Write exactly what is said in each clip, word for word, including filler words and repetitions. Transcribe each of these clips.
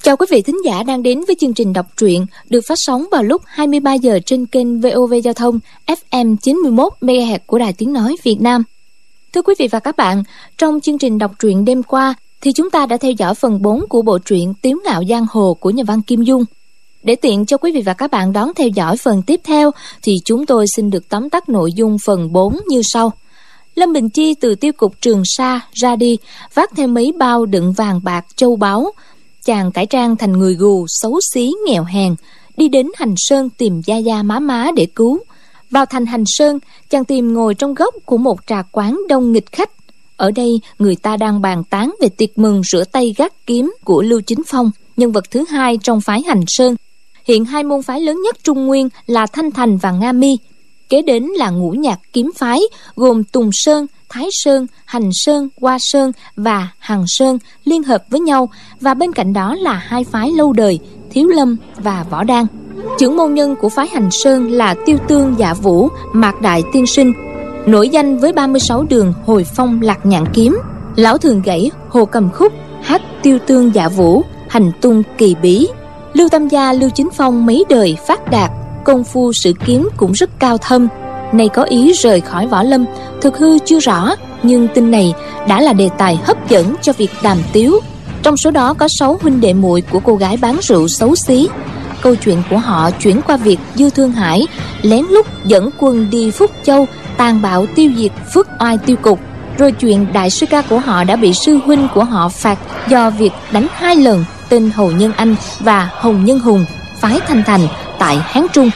Chào quý vị thính giả đang đến với chương trình đọc truyện được phát sóng vào lúc hai mươi ba giờ trên kênh vê o vê Giao thông ép em chín mươi mốt mê ga héc của Đài Tiếng Nói Việt Nam. Thưa quý vị và các bạn, trong chương trình đọc truyện đêm qua thì chúng ta đã theo dõi phần bốn của bộ truyện Tiếu Ngạo Giang Hồ của nhà văn Kim Dung. Để tiện cho quý vị và các bạn đón theo dõi phần tiếp theo thì chúng tôi xin được tóm tắt nội dung phần bốn như sau. Lâm Bình Chi từ tiêu cục Trường Sa ra đi, vác theo mấy bao đựng vàng bạc châu báu. Chàng cải trang thành người gù, xấu xí, nghèo hèn, đi đến Hành Sơn tìm gia gia má má để cứu. Vào thành Hành Sơn, chàng tìm ngồi trong góc của một trà quán đông nghịch khách. Ở đây, người ta đang bàn tán về tiệc mừng rửa tay gác kiếm của Lưu Chính Phong, nhân vật thứ hai trong phái Hành Sơn. Hiện hai môn phái lớn nhất Trung Nguyên là Thanh Thành và Nga Mi. Kế đến là ngũ nhạc kiếm phái gồm Tùng Sơn, Thái Sơn, Hành Sơn, Hoa Sơn và Hằng Sơn liên hợp với nhau, và bên cạnh đó là hai phái lâu đời Thiếu Lâm và Võ Đan. Trưởng môn nhân của phái Hành Sơn là Tiêu Tương Dạ Vũ, Mạc Đại Tiên Sinh, nổi danh với ba mươi sáu đường Hồi Phong Lạc Nhạn kiếm. Lão thường gãy Hồ Cầm Khúc, hát Tiêu Tương Dạ Vũ, hành tung kỳ bí. Lưu Tam Gia Lưu Chính Phong mấy đời phát đạt, công phu sử kiếm cũng rất cao thâm. Nay có ý rời khỏi võ lâm, thực hư chưa rõ, nhưng tin này đã là đề tài hấp dẫn cho việc đàm tiếu. Trong số đó có sáu huynh đệ muội của cô gái bán rượu xấu xí. Câu chuyện của họ chuyển qua việc Dư Thương Hải lén lút dẫn quân đi Phúc Châu tàn bạo tiêu diệt Phước Oai tiêu cục. Rồi chuyện đại sư ca của họ đã bị sư huynh của họ phạt do việc đánh hai lần tên Hầu Nhân Anh và Hồng Nhân Hùng, phái Thanh Thành tại Hán Trung.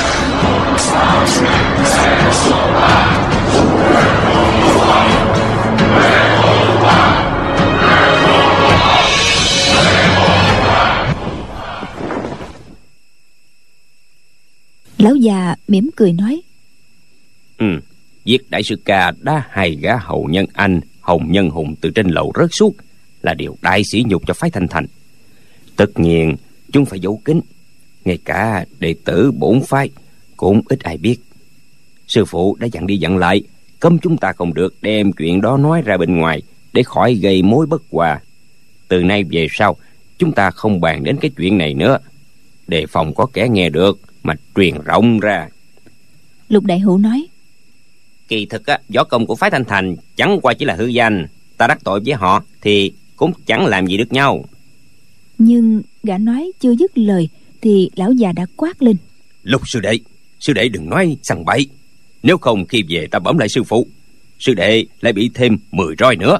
Lão già mỉm cười nói: Ừ, giết đại sư ca đá hai gã Hầu Nhân Anh, Hồng Nhân Hùng từ trên lầu rớt xuống là điều đại sỉ nhục cho phái Thanh Thành. Tất nhiên chúng phải giấu kín, ngay cả đệ tử bổn phái cũng ít ai biết. Sư phụ đã dặn đi dặn lại, cấm chúng ta không được đem chuyện đó nói ra bên ngoài, để khỏi gây mối bất hòa. Từ nay về sau chúng ta không bàn đến cái chuyện này nữa, đề phòng có kẻ nghe được mà truyền rộng ra. Lục Đại Hữu nói: Kỳ thực á, võ công của phái Thanh Thành chẳng qua chỉ là hư danh. Ta đắc tội với họ thì cũng chẳng làm gì được nhau. Nhưng gã nói chưa dứt lời thì lão già đã quát lên: Lục sư đệ, sư đệ đừng nói sằng bậy. Nếu không khi về ta bẩm lại sư phụ, sư đệ lại bị thêm mười roi nữa.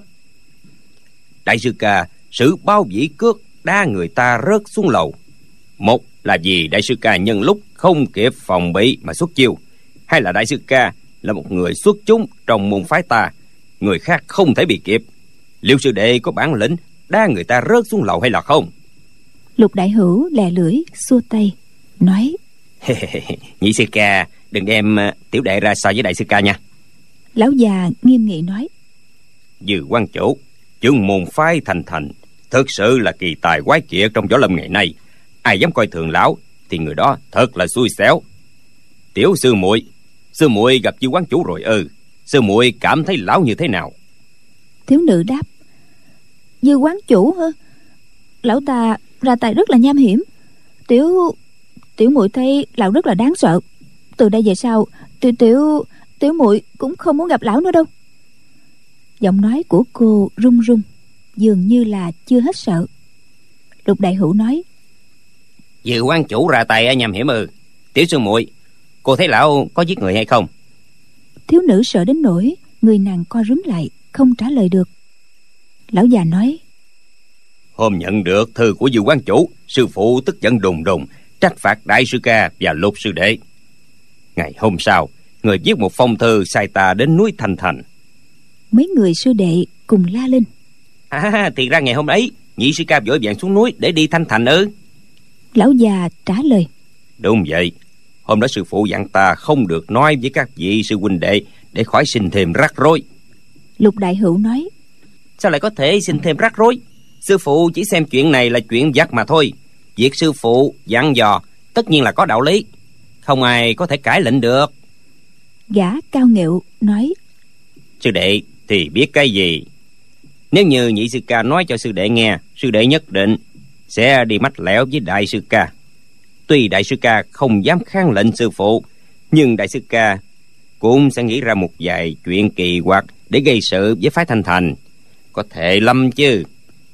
Đại sư ca sử bao vĩ cước đá người ta rớt xuống lầu. Một là vì đại sư ca nhân lúc không kịp phòng bị mà xuất chiêu, hai là đại sư ca là một người xuất chúng trong môn phái ta, người khác không thể bị kịp. Liệu sư đệ có bản lĩnh đá người ta rớt xuống lầu hay là không? Lục Đại Hữu lè lưỡi xua tay nói: Nhị sư ca đừng đem tiểu đệ ra so với đại sư ca nha. Lão già nghiêm nghị nói: Dư quan chủ, trưởng môn phái Thanh Thành thực sự là kỳ tài quái kiệt trong võ lâm ngày nay. Ai dám coi thường lão thì người đó thật là xui xẻo. Tiểu sư muội, sư muội gặp Dư quán chủ rồi ư? Sư muội cảm thấy lão như thế nào? Thiếu nữ đáp: Dư quán chủ hả? Lão ta ra tay rất là nham hiểm. Tiểu tiểu muội thấy lão rất là đáng sợ. Từ đây về sau tiểu tiểu tiểu muội cũng không muốn gặp lão nữa đâu. Giọng nói của cô run run, dường như là chưa hết sợ. Lục Đại Hữu nói: Dư quan chủ ra tay nham hiểm ư? Tiểu sư muội, cô thấy lão có giết người hay không? Thiếu nữ sợ đến nỗi người nàng co rúm lại, không trả lời được. Lão già nói: Hôm nhận được thư của Dư quan chủ, sư phụ tức giận đùng đùng trách phạt đại sư ca và Lục sư đệ. Ngày hôm sau, người viết một phong thư sai ta đến núi Thanh Thành. Mấy người sư đệ cùng la lên: À, thì ra ngày hôm ấy nhị sư ca vội vàng xuống núi để đi Thanh Thành ư? Lão già trả lời: Đúng vậy. Hôm đó sư phụ dặn ta không được nói với các vị sư huynh đệ để khỏi sinh thêm rắc rối. Lục Đại Hữu nói: Sao lại có thể sinh thêm rắc rối? Sư phụ chỉ xem chuyện này là chuyện vặt mà thôi. Việc sư phụ dặn dò tất nhiên là có đạo lý, không ai có thể cãi lệnh được. Gã cao ngạo nói: Sư đệ thì biết cái gì? Nếu như nhị sư ca nói cho sư đệ nghe, sư đệ nhất định sẽ đi mách lẻo với đại sư ca. Tuy đại sư ca không dám kháng lệnh sư phụ, nhưng đại sư ca cũng sẽ nghĩ ra một vài chuyện kỳ quặc để gây sự với phái Thanh Thành. Có thể lắm chứ.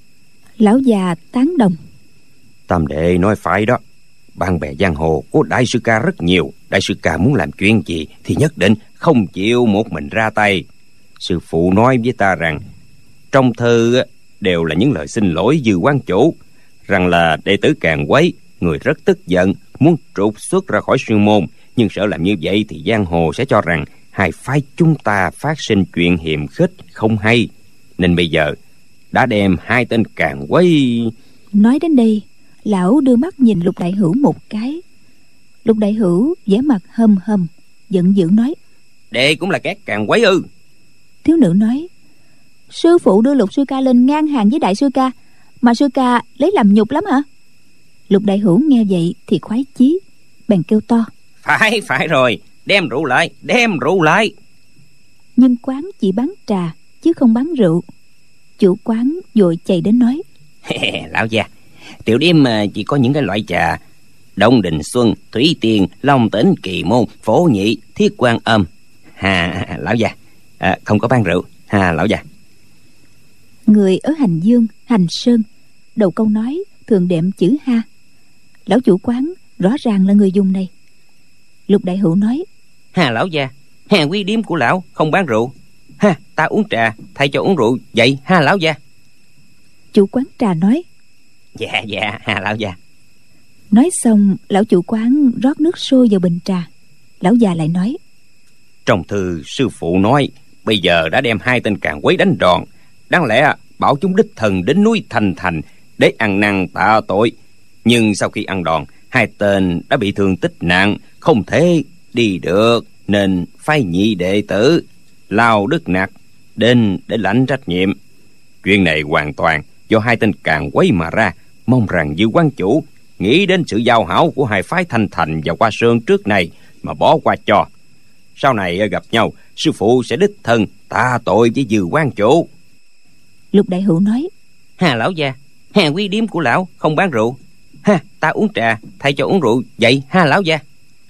Lão già tán đồng. Tam đệ nói phải đó. Bạn bè giang hồ của đại sư ca rất nhiều. Đại sư ca muốn làm chuyện gì thì nhất định không chịu một mình ra tay. Sư phụ nói với ta rằng trong thư đều là những lời xin lỗi Dư quán chủ, rằng là đệ tử Càn Quấy, người rất tức giận, muốn trục xuất ra khỏi sư môn, nhưng sợ làm như vậy thì giang hồ sẽ cho rằng hai phái chúng ta phát sinh chuyện hiềm khích không hay, nên bây giờ đã đem hai tên Càn Quấy. Nói đến đây, lão đưa mắt nhìn Lục Đại Hữu một cái. Lục Đại Hữu vẻ mặt hầm hầm, giận dữ nói: Đệ cũng là các Càn Quấy ư? Thiếu nữ nói: Sư phụ đưa Lục sư ca lên ngang hàng với đại sư ca, mà sư ca lấy làm nhục lắm hả? Lục Đại Hữu nghe vậy thì khoái chí, bèn kêu to: Phải, phải rồi, đem rượu lại, đem rượu lại. Nhưng quán chỉ bán trà chứ không bán rượu. Chủ quán vội chạy đến nói: Lão già, tiểu điếm chỉ có những cái loại trà Đông Đình Xuân, Thủy Tiên, Long Tỉnh, Kỳ Môn, Phổ Nhị, Thiết Quan Âm. Hà lão già, à, không có bán rượu. Hà lão già. Người ở Hành Dương, Hành Sơn, đầu câu nói thường đệm chữ ha. Lão chủ quán rõ ràng là người dùng này. Lục Đại Hữu nói: Hà lão già, Hà quý điếm của lão không bán rượu. Ha, ta uống trà thay cho uống rượu vậy ha lão già. Chủ quán trà nói: Dạ dạ Hà lão già. Nói xong, lão chủ quán rót nước sôi vào bình trà. Lão già lại nói: Trong thư sư phụ nói bây giờ đã đem hai tên Càn Quấy đánh đòn, đáng lẽ bảo chúng đích thần đến núi Thanh Thành để ăn năn tạ tội, nhưng sau khi ăn đòn, hai tên đã bị thương tích nặng, không thể đi được, nên phái nhị đệ tử Lao Đức Nặc đến để lãnh trách nhiệm. Chuyện này hoàn toàn do hai tên Càn Quấy mà ra. Mong rằng Dư quán chủ nghĩ đến sự giao hảo của hai phái Thanh Thành và Hoa Sơn trước này mà bỏ qua cho. Sau này gặp nhau, sư phụ sẽ đích thân tạ tội với Dư quán chủ. Lục Đại Hữu nói: Hà lão già, Hà quý điếm của lão không bán rượu. Ha, ta uống trà thay cho uống rượu vậy ha lão già.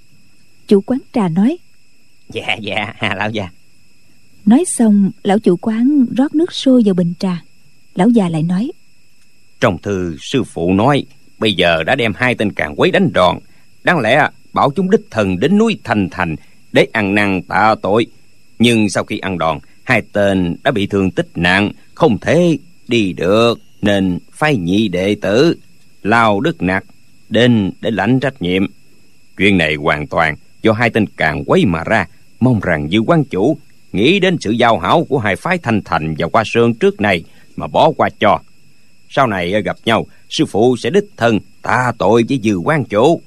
Chủ quán trà nói: Dạ dạ Hà lão già. Nói xong, lão chủ quán rót nước sôi vào bình trà. Lão già lại nói: Trong thư sư phụ nói bây giờ đã đem hai tên Càn Quấy đánh đòn, đáng lẽ bảo chúng đích thần đến núi Thanh Thành để ăn năn tạ tội, nhưng sau khi ăn đòn, hai tên đã bị thương tích nặng, không thể đi được, nên phái nhị đệ tử Lao Đức Nặc đến để lãnh trách nhiệm. Chuyện này hoàn toàn do hai tên Càn Quấy mà ra. Mong rằng Dư quán chủ nghĩ đến sự giao hảo của hai phái Thanh Thành và Hoa Sơn trước này mà bỏ qua cho. Sau này gặp nhau, sư phụ sẽ đích thân tạ tội với Dư quán chủ.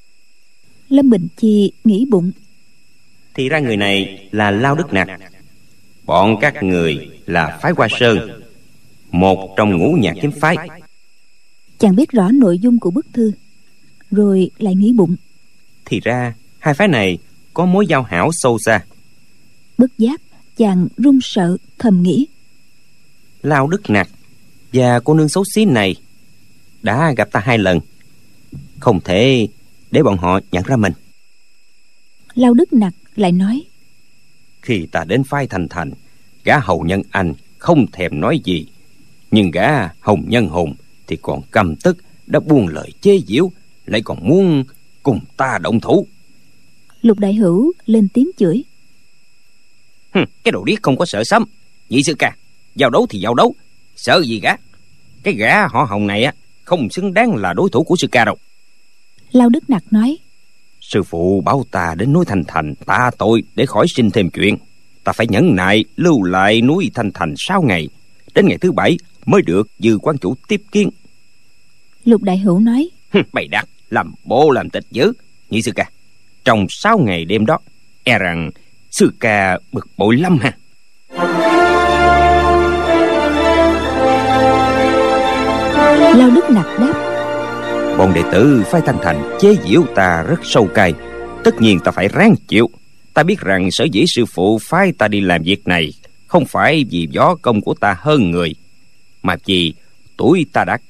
Lâm Bình Chi nghĩ bụng: Thì ra người này là Lao Đức Nặc, bọn các người là phái Hoa Sơn, một trong ngũ nhạc kiếm phái. Chàng biết rõ nội dung của bức thư, rồi lại nghĩ bụng: Thì ra hai phái này có mối giao hảo sâu xa. Bất giác chàng run sợ, thầm nghĩ: Lao Đức Nặc và cô nương xấu xí này đã gặp ta hai lần, không thể để bọn họ nhận ra mình. Lao Đức Nặc lại nói: Khi ta đến phái Thanh Thành, gã hầu nhân anh không thèm nói gì, nhưng gã hồng nhân hùng thì còn căm tức, đã buông lời chế giễu, lại còn muốn cùng ta động thủ. Lục Đại Hữu lên tiếng chửi: Hừ, cái đồ điếc không có sợ sấm. Nhị sư ca, giao đấu thì giao đấu, sợ gì gã? Cái gã họ Hồng này á không xứng đáng là đối thủ của sư ca đâu. Lao Đức Nặc nói: Sư phụ bảo ta đến núi Thanh Thành tạ tội để khỏi sinh thêm chuyện. Ta phải nhẫn nại lưu lại núi Thanh Thành sáu ngày, đến ngày thứ bảy mới được Dư quán chủ tiếp kiến. Lục Đại Hữu nói: Bày đặt làm bộ làm tịch dữ. Nhị sư ca, trong sáu ngày đêm đó, e rằng sư ca bực bội lắm ha. Lao Đức Nặc đáp: Bọn đệ tử phái Thanh Thành chế giễu ta rất sâu cay, tất nhiên ta phải ráng chịu. Ta biết rằng sở dĩ sư phụ phái ta đi làm việc này không phải vì võ công của ta hơn người, mà vì tuổi ta đã cao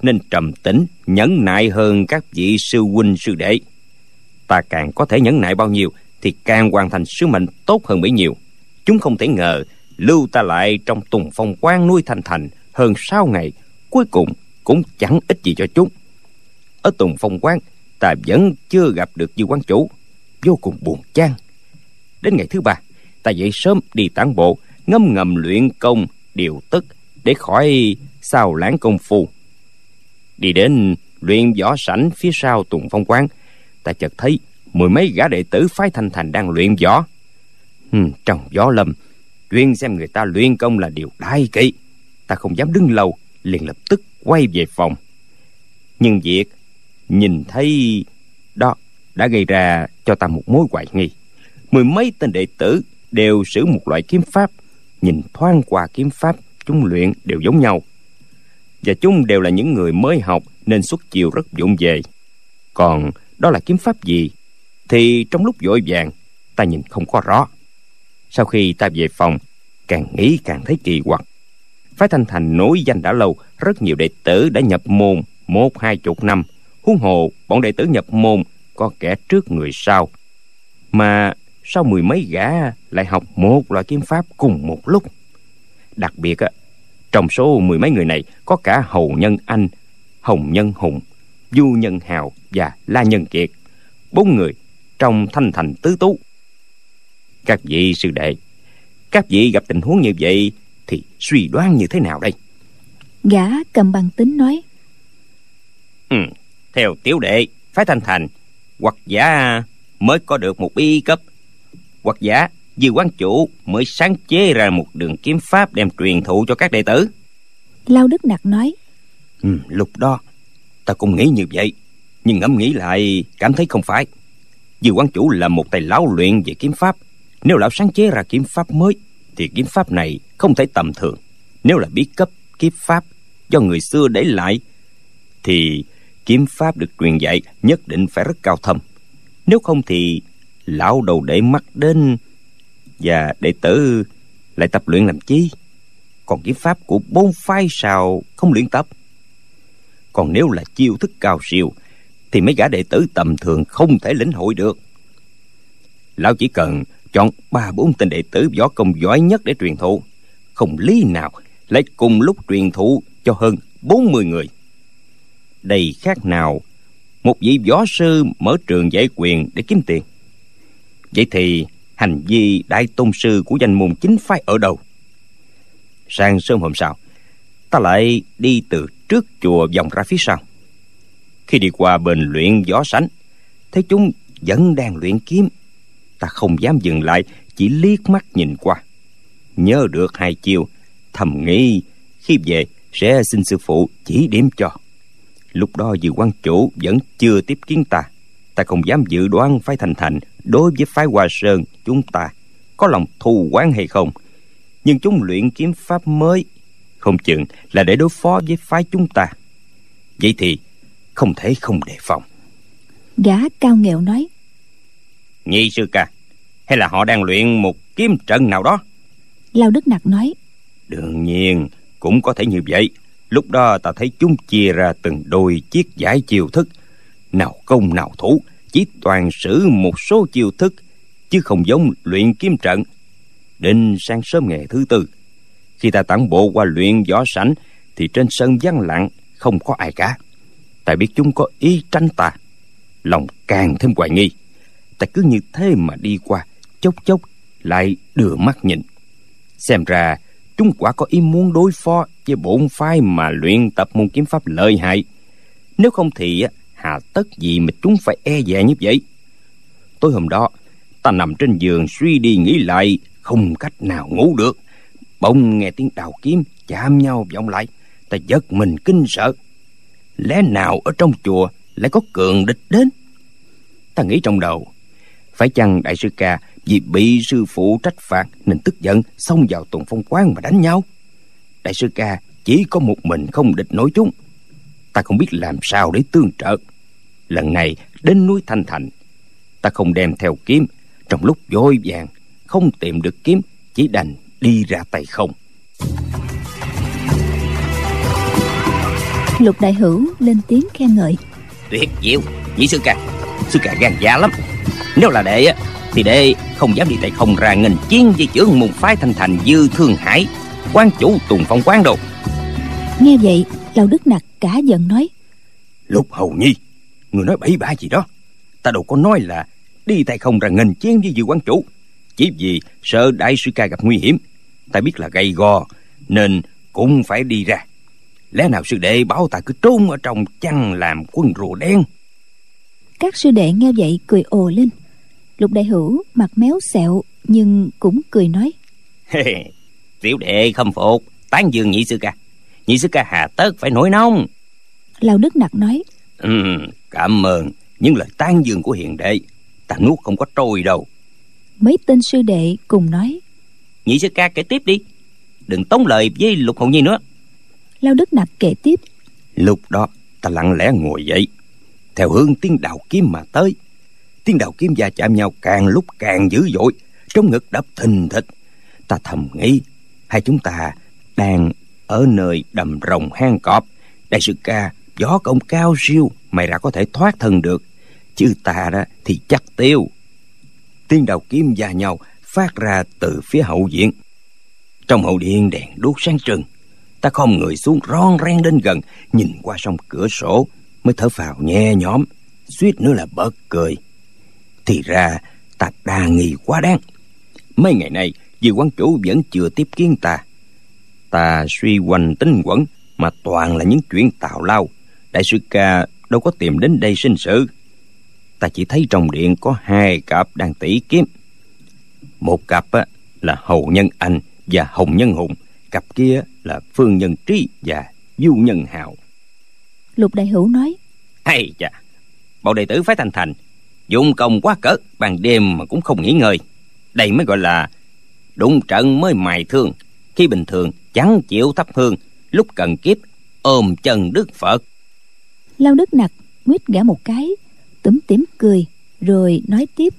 nên trầm tĩnh, nhẫn nại hơn các vị sư huynh sư đệ. Ta càng có thể nhẫn nại bao nhiêu thì càng hoàn thành sứ mệnh tốt hơn bấy nhiêu. Chúng không thể ngờ lưu ta lại trong Tùng Phong Quan nuôi Thanh Thành hơn sáu ngày, cuối cùng cũng chẳng ích gì cho chúng. Ở Tùng Phong Quan, ta vẫn chưa gặp được Dư quán chủ, vô cùng buồn chán. Đến ngày thứ ba, ta dậy sớm đi tản bộ, ngâm ngầm luyện công điều tức để khỏi sao lãng công phu. Đi đến luyện võ sảnh phía sau Tùng Phong Quan, ta chợt thấy mười mấy gã đệ tử phái Thanh Thành đang luyện võ. Hmm, trong võ lâm, chuyên xem người ta luyện công là điều đại kỵ. Ta không dám đứng lâu, liền lập tức quay về phòng. Nhưng việc nhìn thấy đó đã gây ra cho ta một mối hoài nghi. Mười mấy tên đệ tử đều sử một loại kiếm pháp, nhìn thoáng qua kiếm pháp chúng luyện đều giống nhau, và chúng đều là những người mới học nên xuất chiêu rất vụng về. Còn đó là kiếm pháp gì thì trong lúc vội vàng ta nhìn không có rõ. Sau khi ta về phòng, càng nghĩ càng thấy kỳ quặc. Phái Thanh Thành nổi danh đã lâu, rất nhiều đệ tử đã nhập môn một hai chục năm. Huống hồ bọn đệ tử nhập môn có kẻ trước người sau, mà sao mười mấy gã lại học một loại kiếm pháp cùng một lúc? Đặc biệt á, trong số mười mấy người này có cả Hầu Nhân Anh, Hồng Nhân Hùng, Du Nhân Hào và La Nhân Kiệt, bốn người trong Thanh Thành tứ tú. Các vị sư đệ, các vị gặp tình huống như vậy thì suy đoán như thế nào đây? Gã cầm bằng tính nói: Ừ, theo tiểu đệ, phái Thanh Thành hoặc giả mới có được một bí cấp, hoặc giả Dư quán chủ mới sáng chế ra một đường kiếm pháp đem truyền thụ cho các đệ tử. Lao Đức Nặc nói: Ừ, lúc đó ta cũng nghĩ như vậy, nhưng ngẫm nghĩ lại cảm thấy không phải. Dư quán chủ là một tài lão luyện về kiếm pháp. Nếu lão sáng chế ra kiếm pháp mới thì kiếm pháp này không thể tầm thường. Nếu là bí cấp kiếm pháp do người xưa để lại thì kiếm pháp được truyền dạy nhất định phải rất cao thâm. Nếu không thì lão đầu để mắt đến và đệ tử lại tập luyện làm chi? Còn kiếm pháp của bốn phái sao không luyện tập? Còn nếu là chiêu thức cao siêu thì mấy gã đệ tử tầm thường không thể lĩnh hội được. Lão chỉ cần chọn ba bốn tên đệ tử võ công giỏi nhất để truyền thụ, không lý nào lại cùng lúc truyền thụ cho hơn bốn mươi người. Đây khác nào một vị võ sư mở trường dạy quyền để kiếm tiền. Vậy thì hành vi đại tôn sư của danh môn chính phái ở đâu? Sáng sớm hôm sau, ta lại đi từ trước chùa vòng ra phía sau. Khi đi qua bên luyện võ sảnh, thấy chúng vẫn đang luyện kiếm. Ta không dám dừng lại, chỉ liếc mắt nhìn qua. Nhớ được hai chiêu, thầm nghĩ khi về sẽ xin sư phụ chỉ điểm cho. Lúc đó Dư quán chủ vẫn chưa tiếp kiến ta. Ta không dám dự đoán phái Thanh Thành đối với phái Hoa Sơn chúng ta có lòng thù oán hay không. Nhưng chúng luyện kiếm pháp mới, không chừng là để đối phó với phái chúng ta. Vậy thì không thể không đề phòng. Gã cao nghẹo nói: Nhị sư ca, hay là họ đang luyện một kiếm trận nào đó? Lao Đức Nặc nói: Đương nhiên cũng có thể như vậy. Lúc đó ta thấy chúng chia ra từng đôi chiếc giải chiêu thức, nào công nào thủ, chỉ toàn sử một số chiêu thức, chứ không giống luyện kiếm trận. Đến sáng sớm ngày thứ tư, khi ta tản bộ qua luyện võ sảnh thì trên sân vắng lặng, không có ai cả. Ta biết chúng có ý tránh ta, lòng càng thêm hoài nghi. Ta cứ như thế mà đi qua, chốc chốc lại đưa mắt nhìn. Xem ra chúng quả có ý muốn đối phó với bổn phái mà luyện tập môn kiếm pháp lợi hại. Nếu không thì hà tất gì mà chúng phải e dè như vậy. Tối hôm đó, ta nằm trên giường suy đi nghĩ lại, không cách nào ngủ được. Bỗng nghe tiếng đào kiếm chạm nhau vọng lại, ta giật mình kinh sợ. Lẽ nào ở trong chùa lại có cường địch đến? Ta nghĩ trong đầu, phải chăng đại sư ca vì bị sư phụ trách phạt nên tức giận xông vào Tùng Phong Quán mà đánh nhau? Đại sư ca chỉ có một mình không địch nổi chúng. Ta không biết làm sao để tương trợ. Lần này đến núi Thanh Thành, ta không đem theo kiếm. Trong lúc vội vàng không tìm được kiếm, chỉ đành đi ra tay không. Lục Đại Hữu lên tiếng khen ngợi. Tuyệt diệu, nhị sư ca, sư ca gan dạ lắm. Nếu là đệ á thì đệ không dám đi tay không ra nghênh chiến với trưởng môn phái Thanh Thành Dư Thương Hải, quán chủ Tùng Phong quán đâu. Nghe vậy, Lão Đức Nặc cả giận nói: Lục Hầu Nhi, người nói bậy bạ gì đó. Ta đâu có nói là đi tay không ra nghênh chiến với Dư quán chủ. Chỉ vì sợ đại sư ca gặp nguy hiểm, ta biết là gay go nên cũng phải đi ra. Lẽ nào sư đệ bảo ta cứ trốn ở trong chăn làm quân rùa đen? Các sư đệ nghe vậy cười ồ lên. Lục Đại Hữu mặt méo xẹo nhưng cũng cười nói: Tiểu đệ khâm phục, tán dương nhị sư ca. Nhị sư ca hà tất phải nổi nóng. Lão Đức Nặc nói: Ừ, cảm ơn những lời tán dương của hiền đệ, ta nuốt không có trôi đâu. Mấy tên sư đệ cùng nói: Nhị sư ca kể tiếp đi, đừng tốn lời với Lục Hầu Nhi nữa. Lão Đức Nặc kể tiếp: Lúc đó ta lặng lẽ ngồi dậy, theo hướng tiếng đào kiếm mà tới. Tiếng đào kiếm va chạm nhau càng lúc càng dữ dội, trong ngực đập thình thịch. Ta thầm nghĩ hai chúng ta đang ở nơi đầm rồng hang cọp. Đại sư ca võ công cao siêu, mày ra có thể thoát thân được, chứ ta đó thì chắc tiêu. Tiếng đào kiếm va nhau phát ra từ phía hậu viện. Trong hậu điện đèn đuốc sáng trưng. Ta khom người xuống ron ren đến gần, nhìn qua song cửa sổ mới thở phào nhẹ nhõm, suýt nữa là bật cười. Thì ra ta đa nghi quá đáng. Mấy ngày nay Dư quán chủ vẫn chưa tiếp kiến ta. Ta suy hoành tính quẩn mà toàn là những chuyện tào lao. Đại sư ca đâu có tìm đến đây sinh sự. Ta chỉ thấy trong điện có hai cặp đang tỉ kiếm. Một cặp á, là Hầu Nhân Anh và Hồng Nhân Hùng. Cặp kia là Phương Nhân Trí và Du Nhân Hào. Lục Đại Hữu nói: Hay chà, bọn đệ tử phái Thanh Thành dụng công quá cỡ, ban đêm mà cũng không nghỉ ngơi. Đây mới gọi là đụng trận mới mài thương. Khi bình thường chẳng chịu thắp hương, lúc cần kiếp ôm chân Đức Phật. Lão Đức Nặc nguyết gã một cái, túm tỉm cười rồi nói tiếp: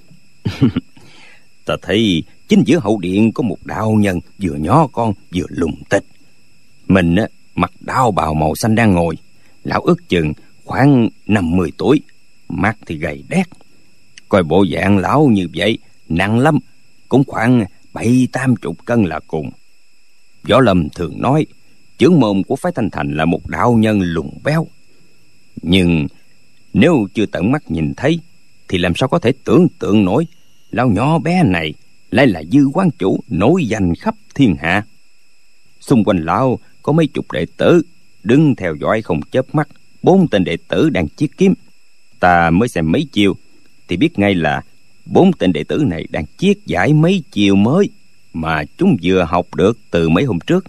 Ta thấy chính giữa hậu điện có một đạo nhân vừa nhỏ con vừa lùng tịch. Mình á, mặc đạo bào màu xanh đang ngồi. Lão ước chừng khoảng năm mươi tuổi, mắt thì gầy đét. Coi bộ dạng lão như vậy nặng lắm, cũng khoảng bảy tám chục cân là cùng. Võ Lâm thường nói chưởng môn của phái Thanh Thành là một đạo nhân lùn béo. Nhưng nếu chưa tận mắt nhìn thấy thì làm sao có thể tưởng tượng nổi lão nhỏ bé này lại là Dư quán chủ nổi danh khắp thiên hạ. Xung quanh lão có mấy chục đệ tử đứng theo dõi không chớp mắt. Bốn tên đệ tử đang chiết kiếm. Ta mới xem mấy chiều thì biết ngay là bốn tên đệ tử này đang chiết giải mấy chiều mới mà chúng vừa học được từ mấy hôm trước.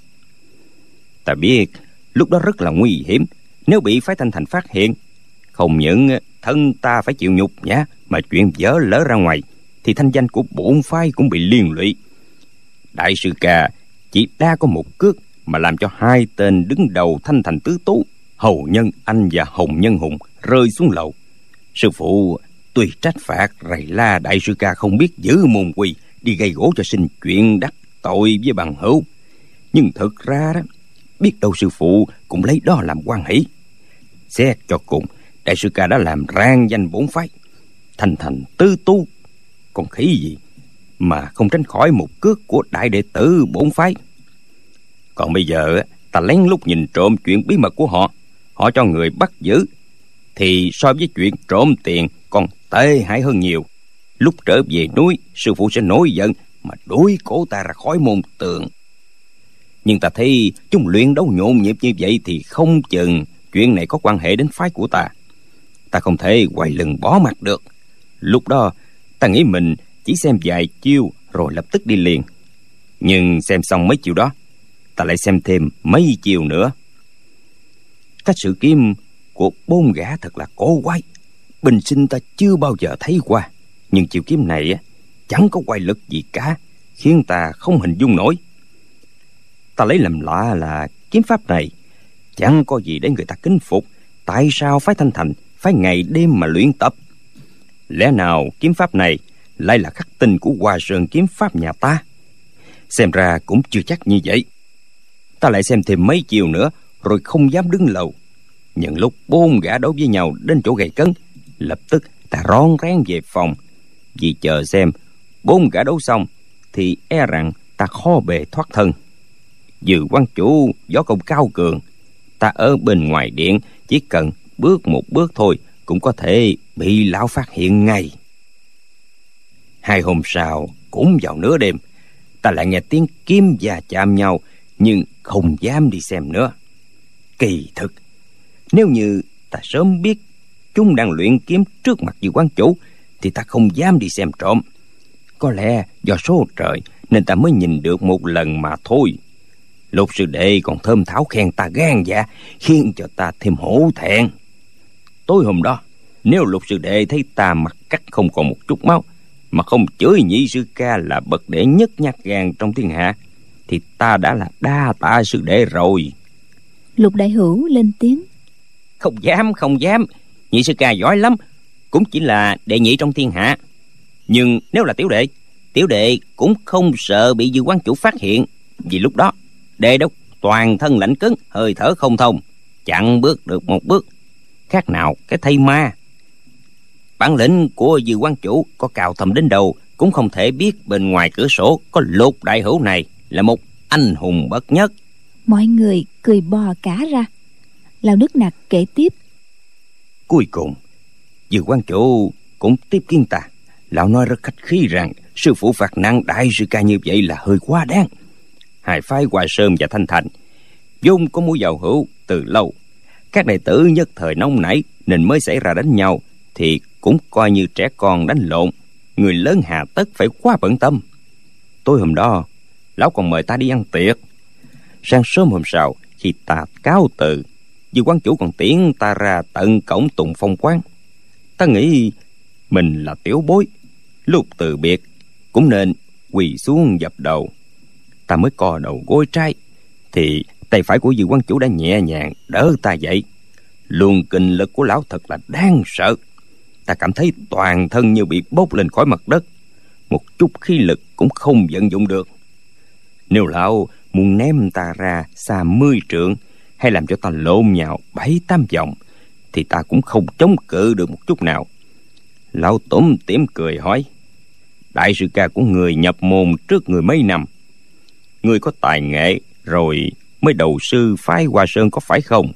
Ta biết lúc đó rất là nguy hiểm. Nếu bị phái Thanh Thành phát hiện, không những thân ta phải chịu nhục nhã, mà chuyện vỡ lỡ ra ngoài thì thanh danh của bổn phái cũng bị liên lụy. Đại sư ca chỉ đa có một cước mà làm cho hai tên đứng đầu Thanh Thành tứ tú, Hầu Nhân Anh và Hồng Nhân Hùng, rơi xuống lầu. Sư phụ tuy trách phạt rầy la đại sư ca không biết giữ môn quy, đi gây gỗ cho sinh chuyện đắc tội với bằng hữu, nhưng thực ra đó, biết đâu sư phụ cũng lấy đó làm quan hỷ. Xét cho cùng, đại sư ca đã làm rang danh bổn phái. Thanh Thành tứ tú còn khỉ gì mà không tránh khỏi một cước của đại đệ tử bổn phái. Còn bây giờ ta lén lút nhìn trộm chuyện bí mật của họ, họ cho người bắt giữ, thì so với chuyện trộm tiền còn tệ hại hơn nhiều. Lúc trở về núi, sư phụ sẽ nổi giận mà đuổi cổ ta ra khỏi môn tường. Nhưng ta thấy chúng luyện đấu nhộn nhịp như vậy thì không chừng chuyện này có quan hệ đến phái của ta. Ta không thể quay lưng bỏ mặt được. Lúc đó ta nghĩ mình chỉ xem vài chiêu rồi lập tức đi liền. Nhưng xem xong mấy chiêu đó, ta lại xem thêm mấy chiêu nữa. Cách sử kiếm của bốn gã thật là cổ quái, bình sinh ta chưa bao giờ thấy qua. Nhưng chiêu kiếm này chẳng có quái lực gì cả, khiến ta không hình dung nổi. Ta lấy làm lạ là kiếm pháp này chẳng có gì để người ta kính phục. Tại sao phái Thanh Thành phải ngày đêm mà luyện tập? Lẽ nào kiếm pháp này lại là khắc tinh của Hoa Sơn kiếm pháp nhà ta? Xem ra cũng chưa chắc như vậy. Ta lại xem thêm mấy chiều nữa rồi không dám đứng lầu. Những lúc bốn gã đấu với nhau đến chỗ gầy cấn, lập tức ta rón rén về phòng, vì chờ xem bốn gã đấu xong thì e rằng ta khó bề thoát thân. Dư quan chủ võ công cao cường, ta ở bên ngoài điện chỉ cần bước một bước thôi cũng có thể bị lão phát hiện ngay. Hai hôm sau, cũng vào nửa đêm, ta lại nghe tiếng kiếm và chạm nhau, nhưng không dám đi xem nữa. Kỳ thực, nếu như ta sớm biết chúng đang luyện kiếm trước mặt Dư quan chủ thì ta không dám đi xem trộm. Có lẽ do số trời nên ta mới nhìn được một lần mà thôi. Lục sư đệ còn thơm thảo khen ta gan dạ, khiến cho ta thêm hổ thẹn. Tối hôm đó, nếu Lục sư đệ thấy ta mặt cắt không còn một chút máu, mà không chửi nhị sư ca là bậc đệ nhất nhát gan trong thiên hạ, thì ta đã là đa tạ sư đệ rồi. Lục đại hữu lên tiếng: Không dám, không dám. Nhị sư ca giỏi lắm, cũng chỉ là đệ nhị trong thiên hạ. Nhưng nếu là tiểu đệ, tiểu đệ cũng không sợ bị Dư quán chủ phát hiện. Vì lúc đó đệ đốc toàn thân lạnh cứng, hơi thở không thông, chẳng bước được một bước, khác nào cái thây ma. Bản lĩnh của Dư quán chủ có cao thầm đến đâu cũng không thể biết bên ngoài cửa sổ có Lục đại hữu này là một anh hùng bậc nhất. Mọi người cười bò cả ra. Lão Đức Nặc kể tiếp: Cuối cùng Dư quán chủ cũng tiếp kiến ta. Lão nói rất khách khí rằng sư phụ phạt nặng đại sư ca như vậy là hơi quá đáng. Hai phái Hoa Sơn và Thanh Thành vốn có mối giao hữu từ lâu, các đệ tử nhất thời nóng nảy nên mới xảy ra đánh nhau, thì cũng coi như trẻ con đánh lộn, người lớn hà tất phải quá bận tâm. Tối hôm đó lão còn mời ta đi ăn tiệc. Sáng sớm hôm sau, khi ta cáo từ, Dư quán chủ còn tiễn ta ra tận cổng Tùng Phong quán. Ta nghĩ mình là tiểu bối, lúc từ biệt cũng nên quỳ xuống dập đầu. Ta mới co đầu gối trái thì tay phải của Dư quán chủ đã nhẹ nhàng đỡ ta dậy. Luồng kinh lực của lão thật là đáng sợ. Ta cảm thấy toàn thân như bị bốc lên khỏi mặt đất, một chút khí lực cũng không vận dụng được. Nếu lão muốn ném ta ra xa mươi trượng hay làm cho ta lộn nhào bảy tám vòng thì ta cũng không chống cự được một chút nào. Lão tủm tỉm cười hỏi: Đại sư ca của người nhập môn trước người mấy năm, người có tài nghệ rồi mới đầu sư phái Hoa Sơn có phải không?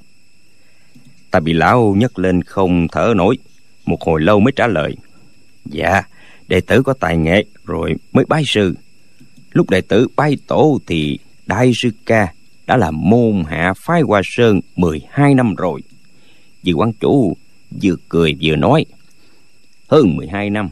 Ta bị lão nhấc lên không thở nổi, một hồi lâu mới trả lời: Dạ, đệ tử có tài nghệ rồi mới bái sư. Lúc đệ tử bái tổ thì đại sư ca đã là môn hạ phái Hoa Sơn mười hai năm rồi. Dư quán chủ vừa cười vừa nói: Hơn mười hai năm.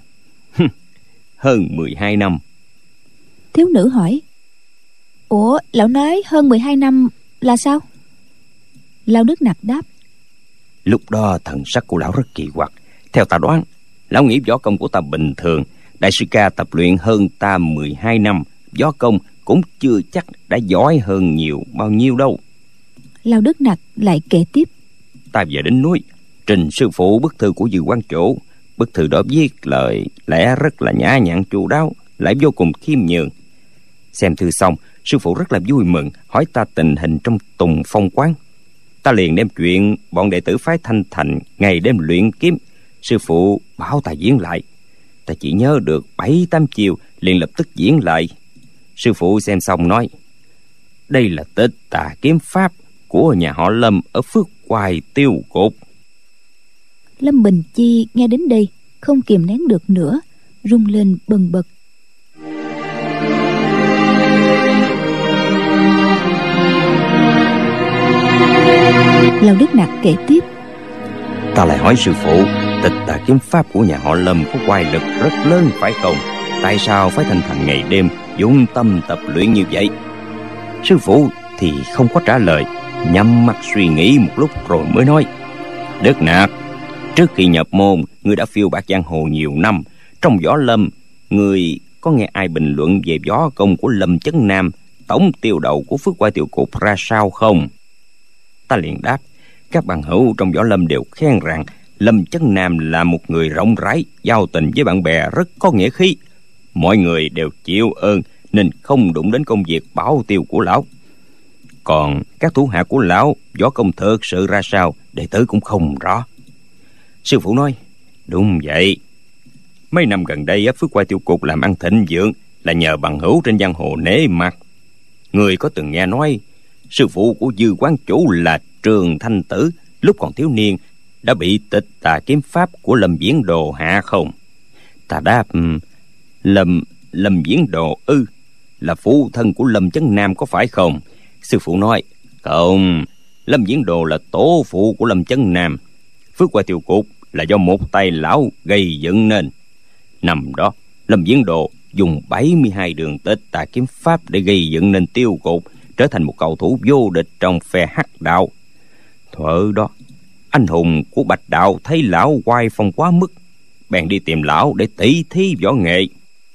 Hơn mười hai năm. Thiếu nữ hỏi: Ủa, lão nói hơn mười hai năm là sao? Lão Đức Nặc đáp: Lúc đó thần sắc của lão rất kỳ quặc. Theo ta đoán, lão nghĩ võ công của ta bình thường. Đại sư ca tập luyện hơn ta mười hai năm, võ công cũng chưa chắc đã giỏi hơn nhiều bao nhiêu đâu. Lão Đức Nặc lại kể tiếp: Ta về đến núi, trình sư phụ bức thư của Dư quán chủ. Bức thư đó viết lời lẽ rất là nhã nhặn chu đáo, lại vô cùng khiêm nhường. Xem thư xong, sư phụ rất là vui mừng, hỏi ta tình hình trong Tùng Phong quán. Ta liền đem chuyện bọn đệ tử phái Thanh Thành ngày đêm luyện kiếm, sư phụ bảo ta diễn lại. Ta chỉ nhớ được bảy tám chiều, liền lập tức diễn lại. Sư phụ xem xong nói: Đây là Tịch Tà kiếm pháp của nhà họ Lâm ở Phước Hoài Tiêu Cột. Lâm Bình Chi nghe đến đây không kìm nén được nữa, rung lên bần bật. Lão Đức Nặc kể tiếp: Ta lại hỏi sư phụ, Tịch Tà kiếm pháp của nhà họ Lâm có oai lực rất lớn phải không? Tại sao phải Thanh Thành ngày đêm dụng tâm tập luyện như vậy? Sư phụ thì không có trả lời, nhắm mắt suy nghĩ một lúc rồi mới nói: Đức Nặc, trước khi nhập môn, ngươi đã phiêu bạt giang hồ nhiều năm. Trong võ lâm, ngươi có nghe ai bình luận về võ công của Lâm Chấn Nam, tổng tiêu đầu của Phước Hoài Tiêu Cục ra sao không? Ta liền đáp: Các bằng hữu trong võ lâm đều khen rằng Lâm Chấn Nam là một người rộng rãi, giao tình với bạn bè rất có nghĩa khí. Mọi người đều chịu ơn nên không đụng đến công việc bảo tiêu của lão. Còn các thủ hạ của lão võ công thực sự ra sao, đệ tử cũng không rõ. Sư phụ nói, đúng vậy. Mấy năm gần đây Phước Hoa Tiêu Cục làm ăn thịnh vượng là nhờ bằng hữu trên giang hồ nể mặt. Người có từng nghe nói sư phụ của Dư quán chủ là Trường Thanh Tử lúc còn thiếu niên đã bị tịch tà kiếm pháp của Lâm Viễn Đồ hạ không? Ta đáp, Lâm Lâm Viễn Đồ ư? Là phụ thân của Lâm Chấn Nam có phải không? Sư phụ nói, không, Lâm Viễn Đồ là tổ phụ của Lâm Chấn Nam. Phước Hoa Tiêu Cục là do một tay lão gây dựng nên. Năm đó Lâm Viễn Đồ dùng bảy mươi hai đường tịch tà kiếm pháp để gây dựng nên Tiêu Cục, trở thành một cầu thủ vô địch trong phe hắc đạo. Thuở đó anh hùng của Bạch Đạo thấy lão oai phong quá mức, bèn đi tìm lão để tỷ thí võ nghệ.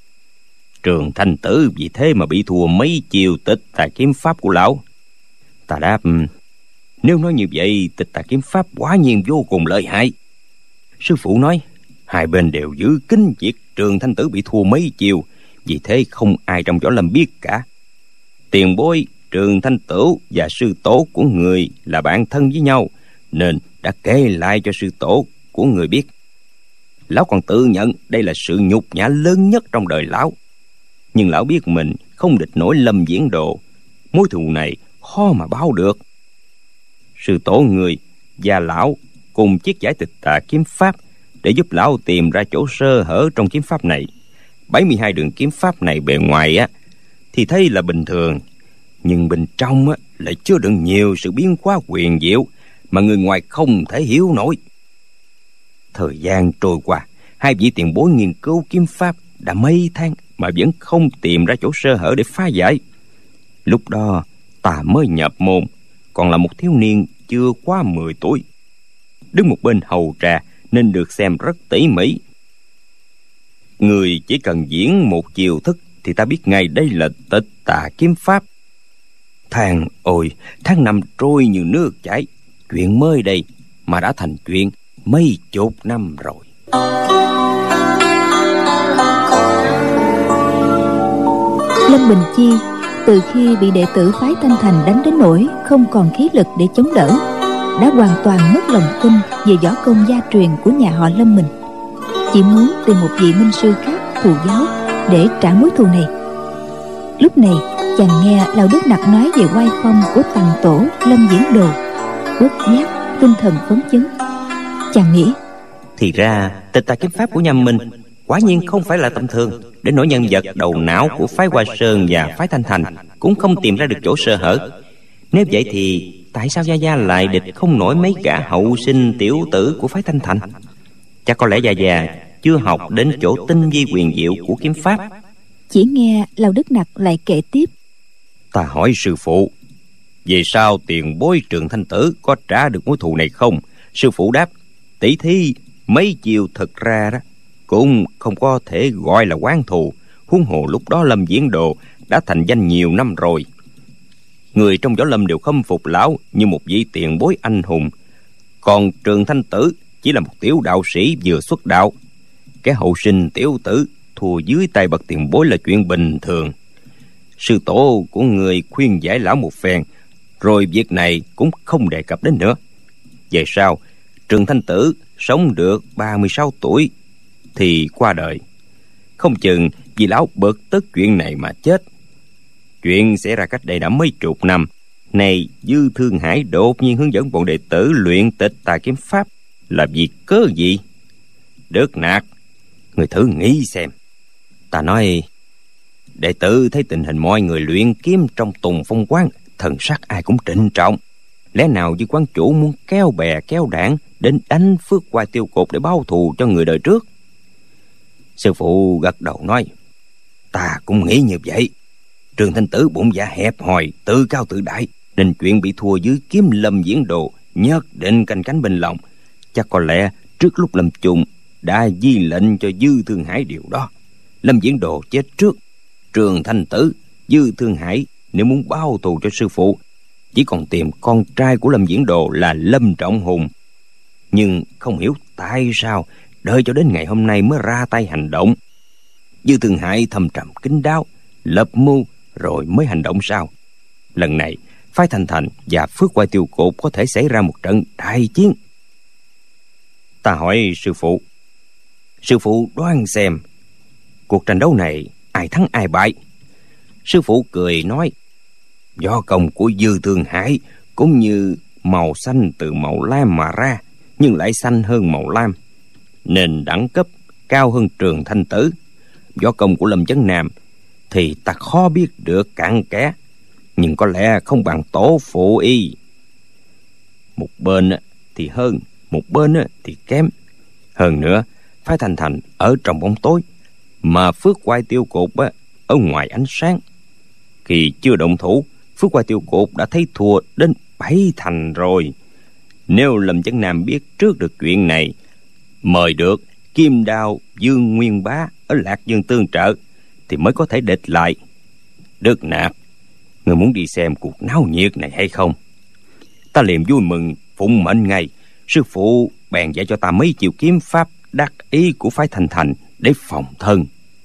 Trường Thanh Tử vì thế mà bị thua mấy chiều tịch tà kiếm pháp của lão. Ta đáp, nếu nói như vậy, tịch tà kiếm pháp quả nhiên vô cùng lợi hại. Sư phụ nói, hai bên đều giữ kín việc Trường Thanh Tử bị thua mấy chiều, vì thế không ai trong võ lâm biết cả. Tiền bối Trường Thanh Tử và sư tổ của người là bạn thân với nhau, nên đã kể lại cho sư tổ của người biết. Lão còn tự nhận đây là sự nhục nhã lớn nhất trong đời lão. Nhưng lão biết mình không địch nổi Lâm Viễn Đồ, mối thù này khó mà báo được. Sư tổ người và lão cùng chiết giải tịch tà kiếm pháp để giúp lão tìm ra chỗ sơ hở trong kiếm pháp này. bảy mươi hai đường kiếm pháp này bề ngoài á thì thấy là bình thường, nhưng bên trong á lại chứa đựng nhiều sự biến hóa huyền diệu mà người ngoài không thể hiểu nổi. Thời gian trôi qua, hai vị tiền bối nghiên cứu kiếm pháp đã mấy tháng mà vẫn không tìm ra chỗ sơ hở để phá giải. Lúc đó ta mới nhập môn, còn là một thiếu niên chưa quá mười tuổi, đứng một bên hầu trà nên được xem rất tỉ mỉ. Người chỉ cần diễn một chiều thức thì ta biết ngay đây là tịch tà kiếm pháp. Tháng ôi, tháng năm trôi như nước chảy, chuyện mới đây mà đã thành chuyện mấy chục năm rồi. Lâm Bình Chi từ khi bị đệ tử phái Thanh Thành đánh đến nỗi không còn khí lực để chống đỡ, đã hoàn toàn mất lòng tin về võ công gia truyền của nhà họ Lâm mình, chỉ muốn tìm một vị minh sư khác thù giáo để trả mối thù này. Lúc này chàng nghe Lão Đức Nặc nói về oai phong của tằng tổ Lâm Viễn Đồ, bất giác tinh thần phấn chấn. Chàng nghĩ, thì ra tịch tà kiếm pháp của nhà mình quả nhiên không phải là tầm thường, đến nỗi nhân vật đầu não của phái Hoa Sơn và phái Thanh Thành cũng không tìm ra được chỗ sơ hở. Nếu vậy thì tại sao Gia Gia lại địch không nổi mấy gã hậu sinh tiểu tử của phái Thanh Thành? Chắc có lẽ Gia Gia chưa học đến chỗ tinh vi quyền diệu của kiếm pháp. Chỉ nghe Lão Đức Nặc lại kể tiếp, ta hỏi sư phụ, về sau tiền bối Trường Thanh Tử có trả được mối thù này không? Sư phụ đáp, tỷ thí mấy chiều thật ra đó cũng không có thể gọi là oán thù. Huống hồ lúc đó Lâm Viễn Đồ đã thành danh nhiều năm rồi, người trong võ lâm đều khâm phục lão như một vị tiền bối anh hùng. Còn Trường Thanh Tử chỉ là một tiểu đạo sĩ vừa xuất đạo, cái hậu sinh tiểu tử thua dưới tay bậc tiền bối là chuyện bình thường. Sư tổ của người khuyên giải lão một phen, rồi việc này cũng không đề cập đến nữa. Về sau Trường Thanh Tử sống được ba mươi sáu tuổi thì qua đời, không chừng vì lão bực tức chuyện này mà chết. Chuyện xảy ra cách đây đã mấy chục năm. Này Dư Thương Hải đột nhiên hướng dẫn bọn đệ tử luyện tịch tà kiếm pháp là vì cớ gì? Đức Nặc, người thử nghĩ xem. Ta nói, đệ tử thấy tình hình mọi người luyện kiếm trong Tùng Phong quán, thần sắc ai cũng trịnh trọng. Lẽ nào Dư quán chủ muốn kéo bè kéo đảng đến đánh Phước Hoa Tiêu Cục để báo thù cho người đời trước? Sư phụ gật đầu nói, ta cũng nghĩ như vậy. Trường Thanh Tử bụng dạ hẹp hòi, tự cao tự đại, nên chuyện bị thua dưới kiếm Lâm Viễn Đồ nhất định canh cánh bên lòng. Chắc có lẽ trước lúc lâm chung đã di lệnh cho Dư Thương Hải điều đó. Lâm Viễn Đồ chết trước, Trường Thanh Tử, Dư Thương Hải nếu muốn báo thù cho sư phụ chỉ còn tìm con trai của Lâm Viễn Đồ là Lâm Trọng Hùng. Nhưng không hiểu tại sao đợi cho đến ngày hôm nay mới ra tay hành động. Dư Thương Hải thầm trầm kín đáo, lập mưu rồi mới hành động sao? Lần này phái Thanh Thành và Phước Oai Tiêu Cột có thể xảy ra một trận đại chiến. Ta hỏi sư phụ, sư phụ đoán xem cuộc tranh đấu này ai thắng ai bại. Sư phụ cười nói, võ công của Dư Thương Hải cũng như màu xanh từ màu lam mà ra, nhưng lại xanh hơn màu lam, nên đẳng cấp cao hơn Trường Thanh Tử. Võ công của Lâm Chấn Nam thì ta khó biết được cặn kẽ, nhưng có lẽ không bằng tổ phụ y. Một bên thì hơn, một bên thì kém. Hơn nữa, phái Thanh Thành ở trong bóng tối, mà Phước Oai Tiêu Cột ở ngoài ánh sáng. Khi chưa động thủ, Phước Oai Tiêu Cột đã thấy thua đến bảy thành rồi. Nếu Lâm Chấn Nam biết trước được chuyện này, mời được Kim Đao Dương Nguyên Bá ở Lạc Dương tương trợ, thì mới có thể địch lại. Đức Nạp, người muốn đi xem cuộc náo nhiệt này hay không? Ta liền vui mừng phụng mệnh ngay. Sư phụ bèn dạy cho ta mấy chiêu kiếm pháp đắc ý của phái Thanh Thành để phòng thân.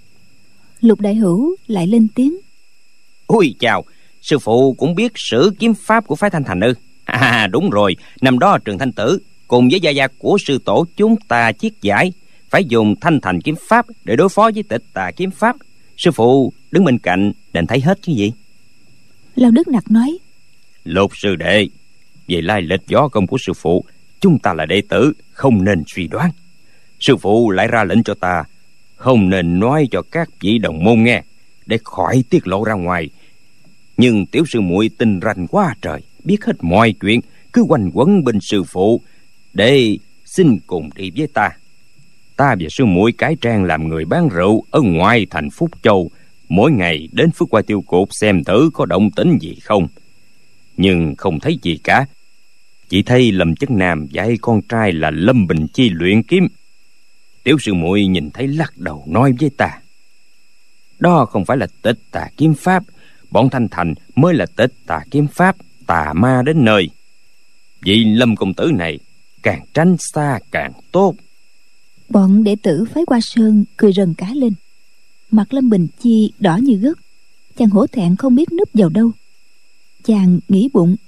Lục Đại Hữu lại lên tiếng, ôi chào, sư phụ cũng biết sử kiếm pháp của phái Thanh Thành ư? À đúng rồi, năm đó Trường Thanh Tử cùng với gia gia của sư tổ chúng ta chiết giải, phải dùng Thanh Thành kiếm pháp để đối phó với Tịch Tà kiếm pháp. Sư phụ đứng bên cạnh định thấy hết chứ gì? Lão Đức Nặc nói, Lục sư đệ, về lai lịch võ công của sư phụ, chúng ta là đệ tử, không nên suy đoán. Sư phụ lại ra lệnh cho ta không nên nói cho các vị đồng môn nghe, để khỏi tiết lộ ra ngoài. Nhưng tiểu sư muội tinh ranh quá trời, biết hết mọi chuyện, cứ quanh quẩn bên sư phụ để xin cùng đi với ta. Ta và sư muội cải trang làm người bán rượu ở ngoài thành Phúc Châu, mỗi ngày đến Phước Oai Tiêu Cột xem thử có động tĩnh gì không. Nhưng không thấy gì cả, chỉ thấy Lâm Chấn Nam dạy con trai là Lâm Bình Chi luyện kiếm. Tiểu sư muội nhìn thấy lắc đầu nói với ta, đó không phải là Tịch Tà kiếm pháp, bọn Thanh Thành mới là Tịch Tà kiếm pháp, tà ma đến nơi. Vị Lâm công tử này càng tránh xa càng tốt. Bọn đệ tử phái Hoa Sơn cười rần cá lên. Mặt Lâm Bình Chi đỏ như gấc, chàng hổ thẹn không biết núp vào đâu. Chàng nghĩ bụng,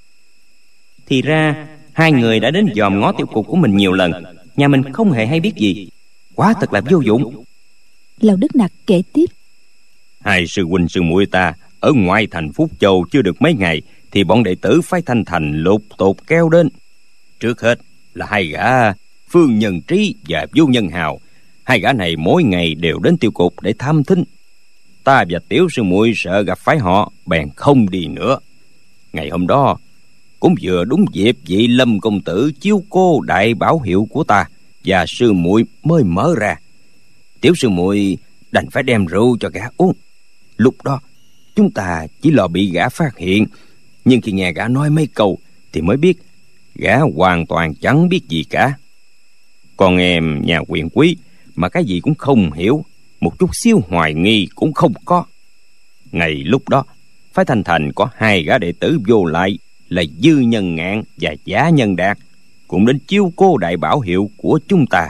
thì ra hai người đã đến dòm ngó tiểu cục của mình nhiều lần, nhà mình không hề hay biết gì, quá thật là vô dụng. Lão Đức Nặc kể tiếp, hai sư huynh sư muội ta ở ngoài thành Phúc Châu chưa được mấy ngày, thì bọn đệ tử phái Thanh Thành lục tục kéo đến. Trước hết là hai gã Phương Nhân Trí và Vô Nhân Hào. Hai gã này mỗi ngày đều đến tiêu cục để thăm thính. Ta và tiểu sư muội sợ gặp phải họ, bèn không đi nữa. Ngày hôm đó cũng vừa đúng dịp vị Lâm công tử chiếu cô đại bảo hiệu của ta và sư muội mới mở ra. Tiểu sư muội đành phải đem rượu cho gã uống. Lúc đó chúng ta chỉ lo bị gã phát hiện, nhưng khi nghe gã nói mấy câu thì mới biết gã hoàn toàn chẳng biết gì cả. Con em nhà quyền quý mà cái gì cũng không hiểu, một chút xíu hoài nghi cũng không có. Ngày lúc đó phái Thanh Thành có hai gã đệ tử vô lại là Dư Nhân Ngạn và Giả Nhân Đạt, cũng đến chiêu cô đại bảo hiệu của chúng ta.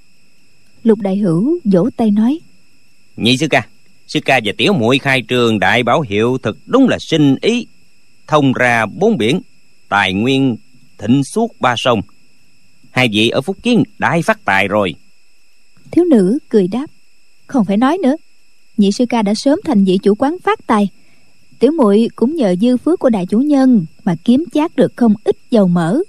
Lục Đại Hữu vỗ tay nói, Nhị sư ca, sư ca và tiểu muội khai trường đại bảo hiệu thật đúng là sinh ý, thông ra bốn biển, tài nguyên thịnh suốt ba sông. Hai vị ở Phúc Kiến đại phát tài rồi. Thiếu nữ cười đáp, không phải nói nữa, nhị sư ca đã sớm thành vị chủ quán phát tài. Tiểu muội cũng nhờ dư phước của đại chủ nhân mà kiếm chác được không ít dầu mỡ.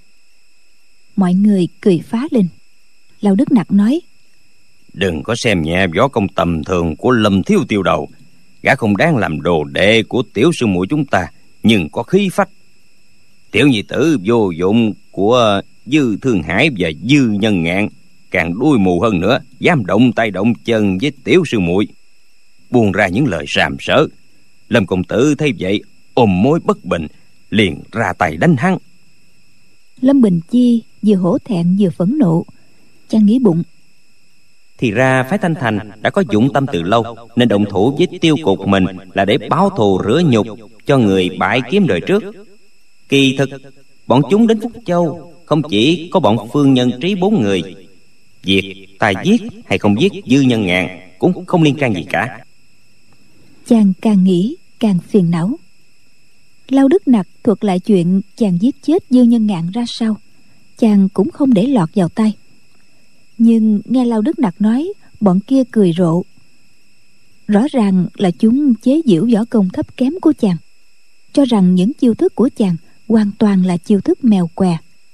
Mọi người cười phá lên. Lão Đức Nặc nói, đừng có xem nhẹ võ công tầm thường của Lâm thiếu tiêu đầu. Gã không đáng làm đồ đệ của tiểu sư muội chúng ta, nhưng có khí phách. Tiểu nhi tử vô dụng của Dư Thương Hải và Dư Nhân Ngạn càng đuôi mù hơn nữa, dám động tay động chân với tiểu sư muội, buông ra những lời sàm sỡ. Lâm công tử thấy vậy ôm mối bất bình, liền ra tay đánh hắn. Lâm Bình Chi vừa hổ thẹn vừa phẫn nộ. Chàng nghĩ bụng, thì ra phái Thanh Thành đã có dụng tâm từ lâu, nên động thủ với tiêu cục mình là để báo thù rửa nhục cho người bãi kiếm đời trước. Kỳ thực bọn chúng đến Phúc Châu không chỉ có bọn Phương Nhân Trí bốn người. Việc ta giết hay không giết Dư Nhân Ngạn cũng không liên can gì cả. Chàng càng nghĩ càng phiền não. Lao Đức Nặc thuật lại chuyện chàng giết chết Dương Nhân Ngạn ra sao, chàng cũng không để lọt vào tai. Nhưng nghe Lao Đức Nặc nói, bọn kia cười rộ. Rõ ràng là chúng chế giễu võ công thấp kém của chàng, cho rằng những chiêu thức của chàng hoàn toàn là chiêu thức mèo què.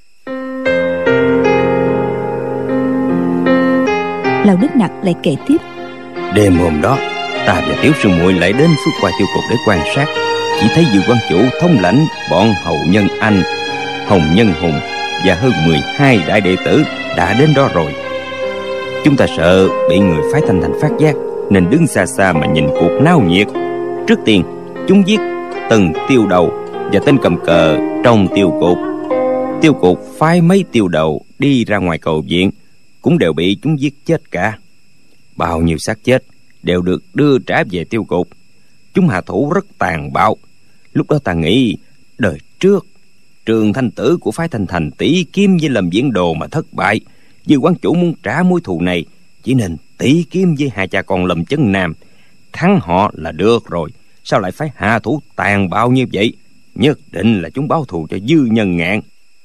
Lao Đức Nặc lại kể tiếp: Đêm hôm đó, ta và tiểu sư muội lại đến Phước Hoài Tiêu Cục để quan sát. Chỉ thấy Dư quan chủ thống lãnh bọn hậu nhân Anh, Hồng Nhân Hùng và hơn mười hai đại đệ tử đã đến đó rồi. Chúng ta sợ bị người phái Thanh Thành phát giác, nên đứng xa xa mà nhìn cuộc náo nhiệt. Trước tiên, chúng giết Tần Tiêu Đầu và tên cầm cờ trong tiêu cục. Tiêu cục phái mấy tiêu đầu đi ra ngoài cầu viện, cũng đều bị chúng giết chết cả. Bao nhiêu xác chết đều được đưa trả về tiêu cục. Chúng hạ thủ rất tàn bạo. Lúc đó ta nghĩ, đời trước Trường Thanh Tử của phái Thanh Thành tỷ kiếm với Lâm Viễn Đồ mà thất bại. Dư quán chủ muốn trả mối thù này, chỉ nên tỷ kiếm với hai cha con Lâm Chấn Nam, thắng họ là được rồi. Sao lại phải hạ thủ tàn bạo như vậy? Nhất định là chúng báo thù cho Dư Nhân Ngạn.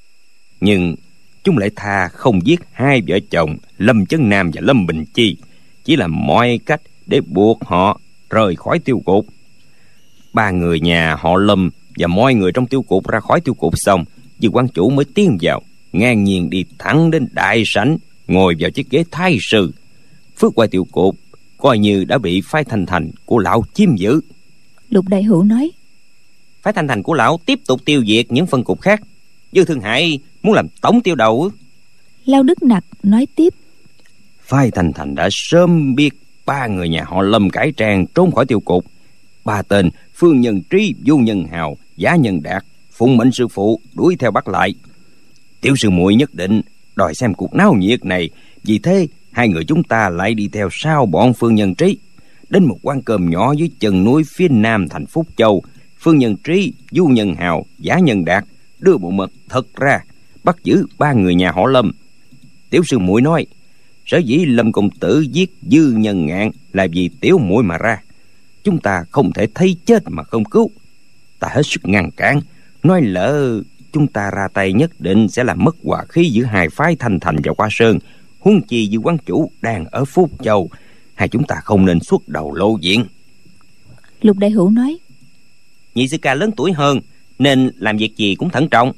Nhưng chúng lại thà không giết hai vợ chồng Lâm Chấn Nam và Lâm Bình Chi, chỉ là mọi cách để buộc họ rời khỏi tiêu cục. Ba người nhà họ Lâm và mọi người trong tiêu cục ra khỏi tiêu cục xong, Dư quan chủ mới tiến vào, ngang nhiên đi thẳng đến đại sảnh, ngồi vào chiếc ghế thái sư. Phước Hoài tiêu cục coi như đã bị phái Thanh Thành của lão chiếm giữ. Lục Đại Hữu nói: Phái Thanh Thành của lão tiếp tục tiêu diệt những phân cục khác. Dư Thương Hải muốn làm tổng tiêu đầu. Lao Đức Nặc nói tiếp: Phái Thanh Thành đã sớm biết ba người nhà họ Lâm cải trang trốn khỏi tiêu cục. Ba tên Phương Nhân Trí, Du Nhân Hào, Giá Nhân Đạt phụng mệnh sư phụ đuổi theo bắt lại. Tiểu sư muội nhất định đòi xem cuộc náo nhiệt này, vì thế hai người chúng ta lại đi theo sau bọn Phương Nhân Trí đến một quán cơm nhỏ dưới chân núi phía nam thành Phúc Châu. Phương Nhân Trí, Du Nhân Hào, Giá Nhân Đạt đưa bộ mật thật ra bắt giữ ba người nhà họ Lâm. Tiểu sư muội nói sở dĩ Lâm công tử giết Dư Nhân Ngạn là vì tiểu muội mà ra. Chúng ta không thể thấy chết mà không cứu. Ta hết sức ngăn cản, nói lỡ chúng ta ra tay nhất định sẽ làm mất hòa khí giữa hai phái Thanh Thành và Hoa Sơn. Huống chi Dư quán chủ đang ở Phúc Châu, hai chúng ta không nên xuất đầu lộ diện. Lục Đại Hữu nói: Nhị sư ca lớn tuổi hơn, nên làm việc gì cũng thận trọng.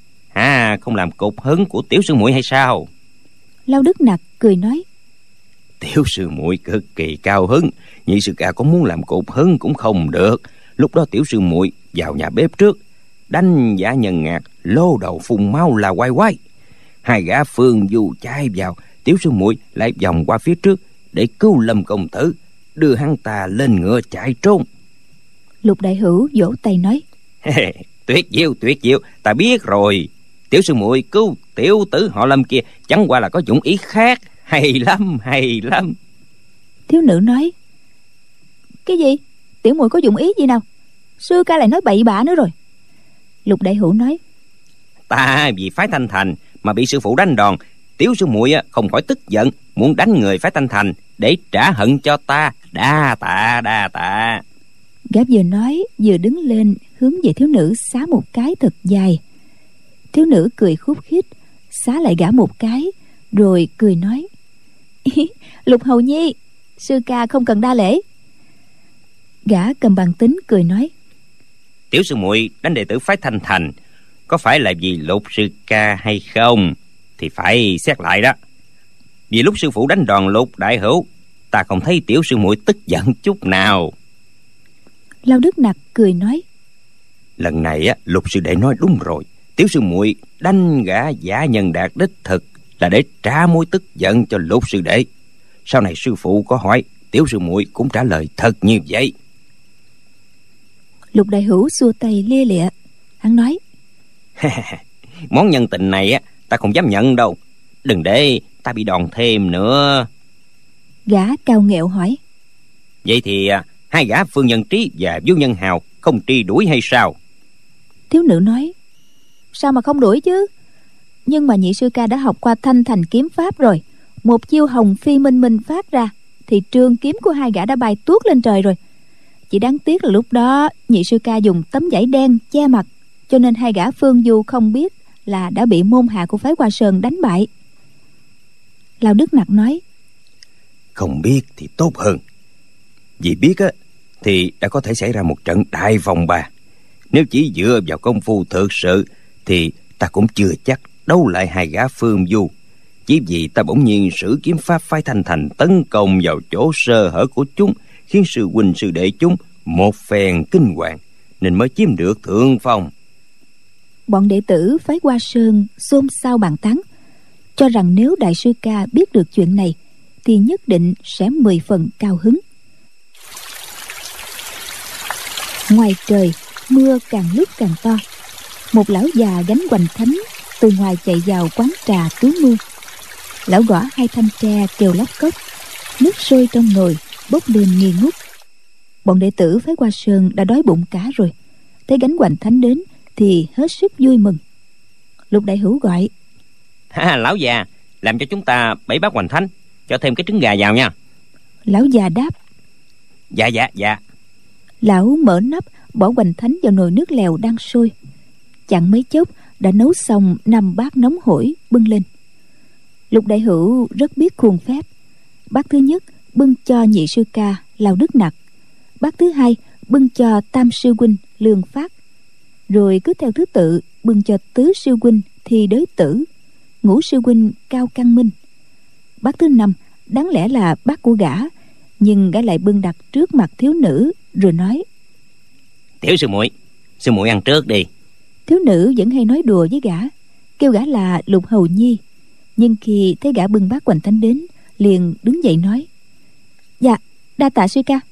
À, không làm cục hứng của tiểu sư muội hay sao? Lao Đức Nặc cười nói: Tiểu sư muội cực kỳ cao hứng, nhị sư ca có muốn làm cục hứng cũng không được. Lúc đó tiểu sư muội vào nhà bếp trước, đánh Giả Nhân Ngạc lô đầu phun máu là quay quay. Hai gã Phương Du chạy vào, tiểu sư muội lại vòng qua phía trước để cứu Lâm công tử, đưa hắn ta lên ngựa chạy trốn. Lục Đại Hữu vỗ tay nói: Tuyệt diệu, tuyệt diệu, ta biết rồi. Tiểu sư muội cứu tiểu tử họ Lâm kia chẳng qua là có dụng ý khác. Hay lắm, hay lắm. Thiếu nữ nói: Cái gì? Tiểu muội có dụng ý gì nào? Sư ca lại nói bậy bạ nữa rồi. Lục Đại Hữu nói: Ta vì phái Thanh Thành mà bị sư phụ đánh đòn, tiểu sư muội không khỏi tức giận, muốn đánh người phái Thanh Thành để trả hận cho ta. Đa tạ, đa tạ. Gã vừa nói vừa đứng lên hướng về thiếu nữ xá một cái thật dài. Thiếu nữ cười khúc khích xá lại gã một cái, rồi cười nói: Lục hầu nhi, sư ca không cần đa lễ. Gã cầm bàn tính cười nói: Tiểu sư muội đánh đệ tử phái Thanh Thành có phải là vì Lục sư ca hay không thì phải xét lại đó. Vì lúc sư phụ đánh đòn Lục đại hữu, ta không thấy tiểu sư muội tức giận chút nào. Lao Đức Nặc cười nói: Lần này á, Lục sư đệ nói đúng rồi. Tiểu sư muội đánh gã Giả Nhân Đạt đích thực là để trả mối tức giận cho Lục sư đệ. Sau này sư phụ có hỏi, tiểu sư muội cũng trả lời thật như vậy. Lục Đại Hữu xua tay lia lịa. Hắn nói: Món nhân tình này á, ta không dám nhận đâu. Đừng để ta bị đòn thêm nữa. Gã cao nghẹo hỏi: Vậy thì hai gã Phương Nhân Trí và Du Nhân Hào không truy đuổi hay sao? Thiếu nữ nói: Sao mà không đuổi chứ? Nhưng mà nhị sư ca đã học qua Thanh Thành kiếm pháp rồi. Một chiêu hồng phi minh minh phát ra thì trường kiếm của hai gã đã bay tuốt lên trời rồi. Chỉ đáng tiếc là lúc đó nhị sư ca dùng tấm vải đen che mặt, cho nên hai gã Phương Du không biết là đã bị môn hạ của phái Hoa Sơn đánh bại. Lão Đức Nặc nói: Không biết thì tốt hơn. Vì biết á thì đã có thể xảy ra một trận đại phong ba. Nếu chỉ dựa vào công phu thực sự thì ta cũng chưa chắc đấu lại hai gã Phương Du. Chỉ vì ta bỗng nhiên sử kiếm pháp phái Thanh Thành tấn công vào chỗ sơ hở của chúng, khiến sư huynh sư đệ chúng một phen kinh hoàng, nên mới chiếm được thượng phong. Bọn đệ tử phái Hoa Sơn xôn xao bàn tán, cho rằng nếu đại sư ca biết được chuyện này thì nhất định sẽ mười phần cao hứng. Ngoài trời mưa càng lúc càng to. Một lão già gánh hoành thánh từ ngoài chạy vào quán trà túi mưa. Lão gõ hai thanh tre kêu lóc cốc, nước sôi trong nồi bốc lên nghi ngút. Bọn đệ tử phái Hoa Sơn đã đói bụng cả rồi, thấy gánh hoành thánh đến thì hết sức vui mừng. Lục Đại Hữu gọi: Ha, lão già, làm cho chúng ta bảy bát hoành thánh, cho thêm cái trứng gà vào nha. Lão già đáp: Dạ dạ dạ. Lão mở nắp, bỏ hoành thánh vào nồi nước lèo đang sôi. Chẳng mấy chốc đã nấu xong năm bát nóng hổi bưng lên. Lục Đại Hữu rất biết khuôn phép. Bát thứ nhất bưng cho nhị sư ca Lão Đức Nặc, bát thứ hai bưng cho tam sư huynh Lương Phát, rồi cứ theo thứ tự bưng cho tứ sư huynh Thi Đới Tử, ngũ sư huynh Cao Căn Minh. Bát thứ năm đáng lẽ là bát của gã, nhưng gã lại bưng đặt trước mặt thiếu nữ rồi nói: Tiểu sư muội, sư muội ăn trước đi. Thiếu nữ vẫn hay nói đùa với gã, kêu gã là Lục Hầu Nhi. Nhưng khi thấy gã bưng bát hoành thánh đến, liền đứng dậy nói: Dạ, đa tạ sư ca.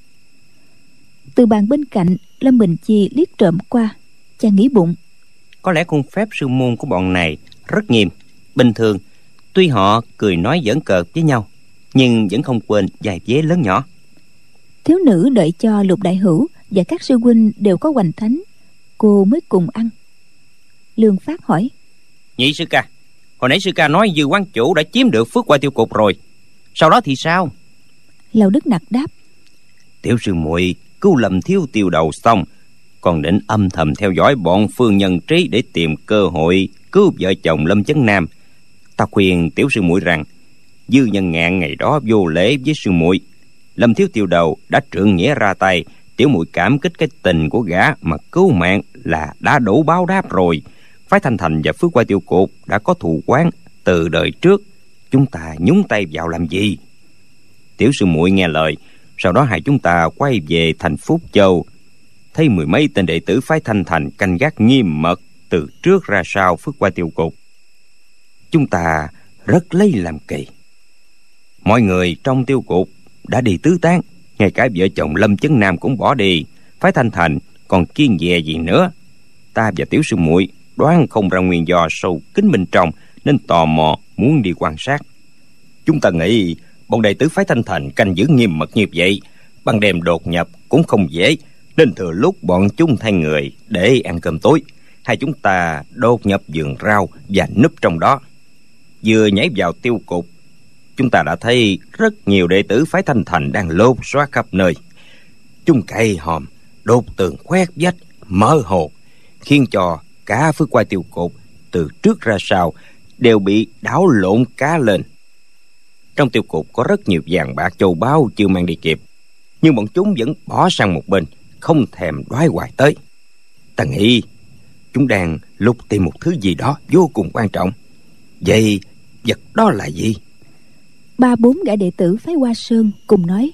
Từ bàn bên cạnh, Lâm Bình Chi liếc trộm qua, chàng nghĩ bụng: Có lẽ khuôn phép sư môn của bọn này rất nghiêm. Bình thường tuy họ cười nói giỡn cợt với nhau, nhưng vẫn không quên vài vế lớn nhỏ. Thiếu nữ đợi cho Lục Đại Hữu và các sư huynh đều có hoành thánh, cô mới cùng ăn. Lương Phát hỏi: Nhị sư ca, hồi nãy sư ca nói Dư quán chủ đã chiếm được phước qua tiêu cục rồi, sau đó thì sao? Lão Đức Nặc đáp: Tiểu sư muội cứu lầm thiếu tiêu đầu xong, còn định âm thầm theo dõi bọn Phương Nhân Trí để tìm cơ hội cứu vợ chồng Lâm Chấn Nam. Ta khuyên tiểu sư muội rằng Dư Nhân Ngạn ngày đó vô lễ với sư muội, Lâm thiếu tiêu đầu đã trượng nghĩa ra tay, tiểu muội cảm kích cái tình của gã mà cứu mạng là đã đủ báo đáp rồi. Phái Thanh Thành và Phước Qua Tiêu Cục đã có thù oán từ đời trước, chúng ta nhúng tay vào làm gì? Tiểu sư muội nghe lời, sau đó hai chúng ta quay về thành Phúc Châu, thấy mười mấy tên đệ tử phái Thanh Thành canh gác nghiêm mật từ trước ra sau Phước Qua Tiêu Cục. Chúng ta rất lấy làm kỳ. Mọi người trong tiêu cục đã đi tứ tán, ngay cả vợ chồng Lâm Chấn Nam cũng bỏ đi. Phái Thanh Thành còn kiêng dè gì nữa? Ta và tiểu sư muội đoán không ra nguyên do sâu kín bên trong, nên tò mò muốn đi quan sát. Chúng ta nghĩ bọn đệ tử phái Thanh Thành canh giữ nghiêm mật như vậy, ban đêm đột nhập cũng không dễ, nên thừa lúc bọn chúng thay người để ăn cơm tối, hai chúng ta đột nhập vườn rau và núp trong đó. Vừa nhảy vào tiêu cục, chúng ta đã thấy rất nhiều đệ tử phái Thanh Thành đang lột soát khắp nơi. Chúng cày hòm, đốt tường, khoét vách, mở hồ, khiến cho cả Phước Qua Tiêu Cục từ trước ra sau đều bị đảo lộn cá lên. Trong tiêu cục có rất nhiều vàng bạc châu báu chưa mang đi kịp, nhưng bọn chúng vẫn bỏ sang một bên, không thèm đoái hoài tới. Ta nghĩ chúng đang lục tìm một thứ gì đó vô cùng quan trọng. Vậy vật đó là gì? Ba bốn gã đệ tử phái Hoa Sơn cùng nói: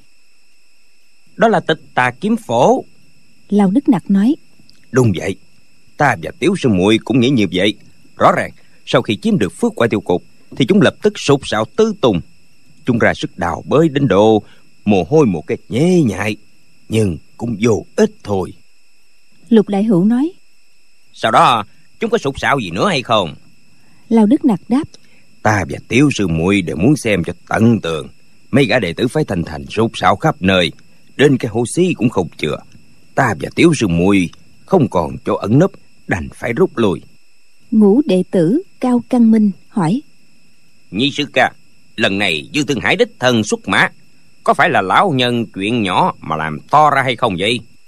Đó là Tịch Tà Kiếm Phổ. Lão Đức Nặc nói: Đúng vậy, ta và tiểu sư muội cũng nghĩ như vậy. Rõ ràng sau khi chiếm được Phước Qua Tiêu Cục thì chúng lập tức sụt sạo tứ tung. Chúng ra sức đào bới đến độ mồ hôi một cái nhễ nhại, nhưng cũng vô ích thôi. Lục Đại Hữu nói: Sau đó chúng có sụt sạo gì nữa hay không? Lão Đức Nặc đáp: Ta và tiểu sư muội đều muốn xem cho tận tường. Mấy gã đệ tử phái Thanh Thành sụt sạo khắp nơi, đến cái hố xí cũng không chừa. Ta và tiểu sư muội không còn chỗ ẩn nấp, đành phải rút lui. Ngũ đệ tử Cao Căn Minh hỏi: Nhi sư ca, lần này Dư Thương Hải đích thân xuất mã, có phải là lão nhân chuyện nhỏ mà làm to ra hay không vậy?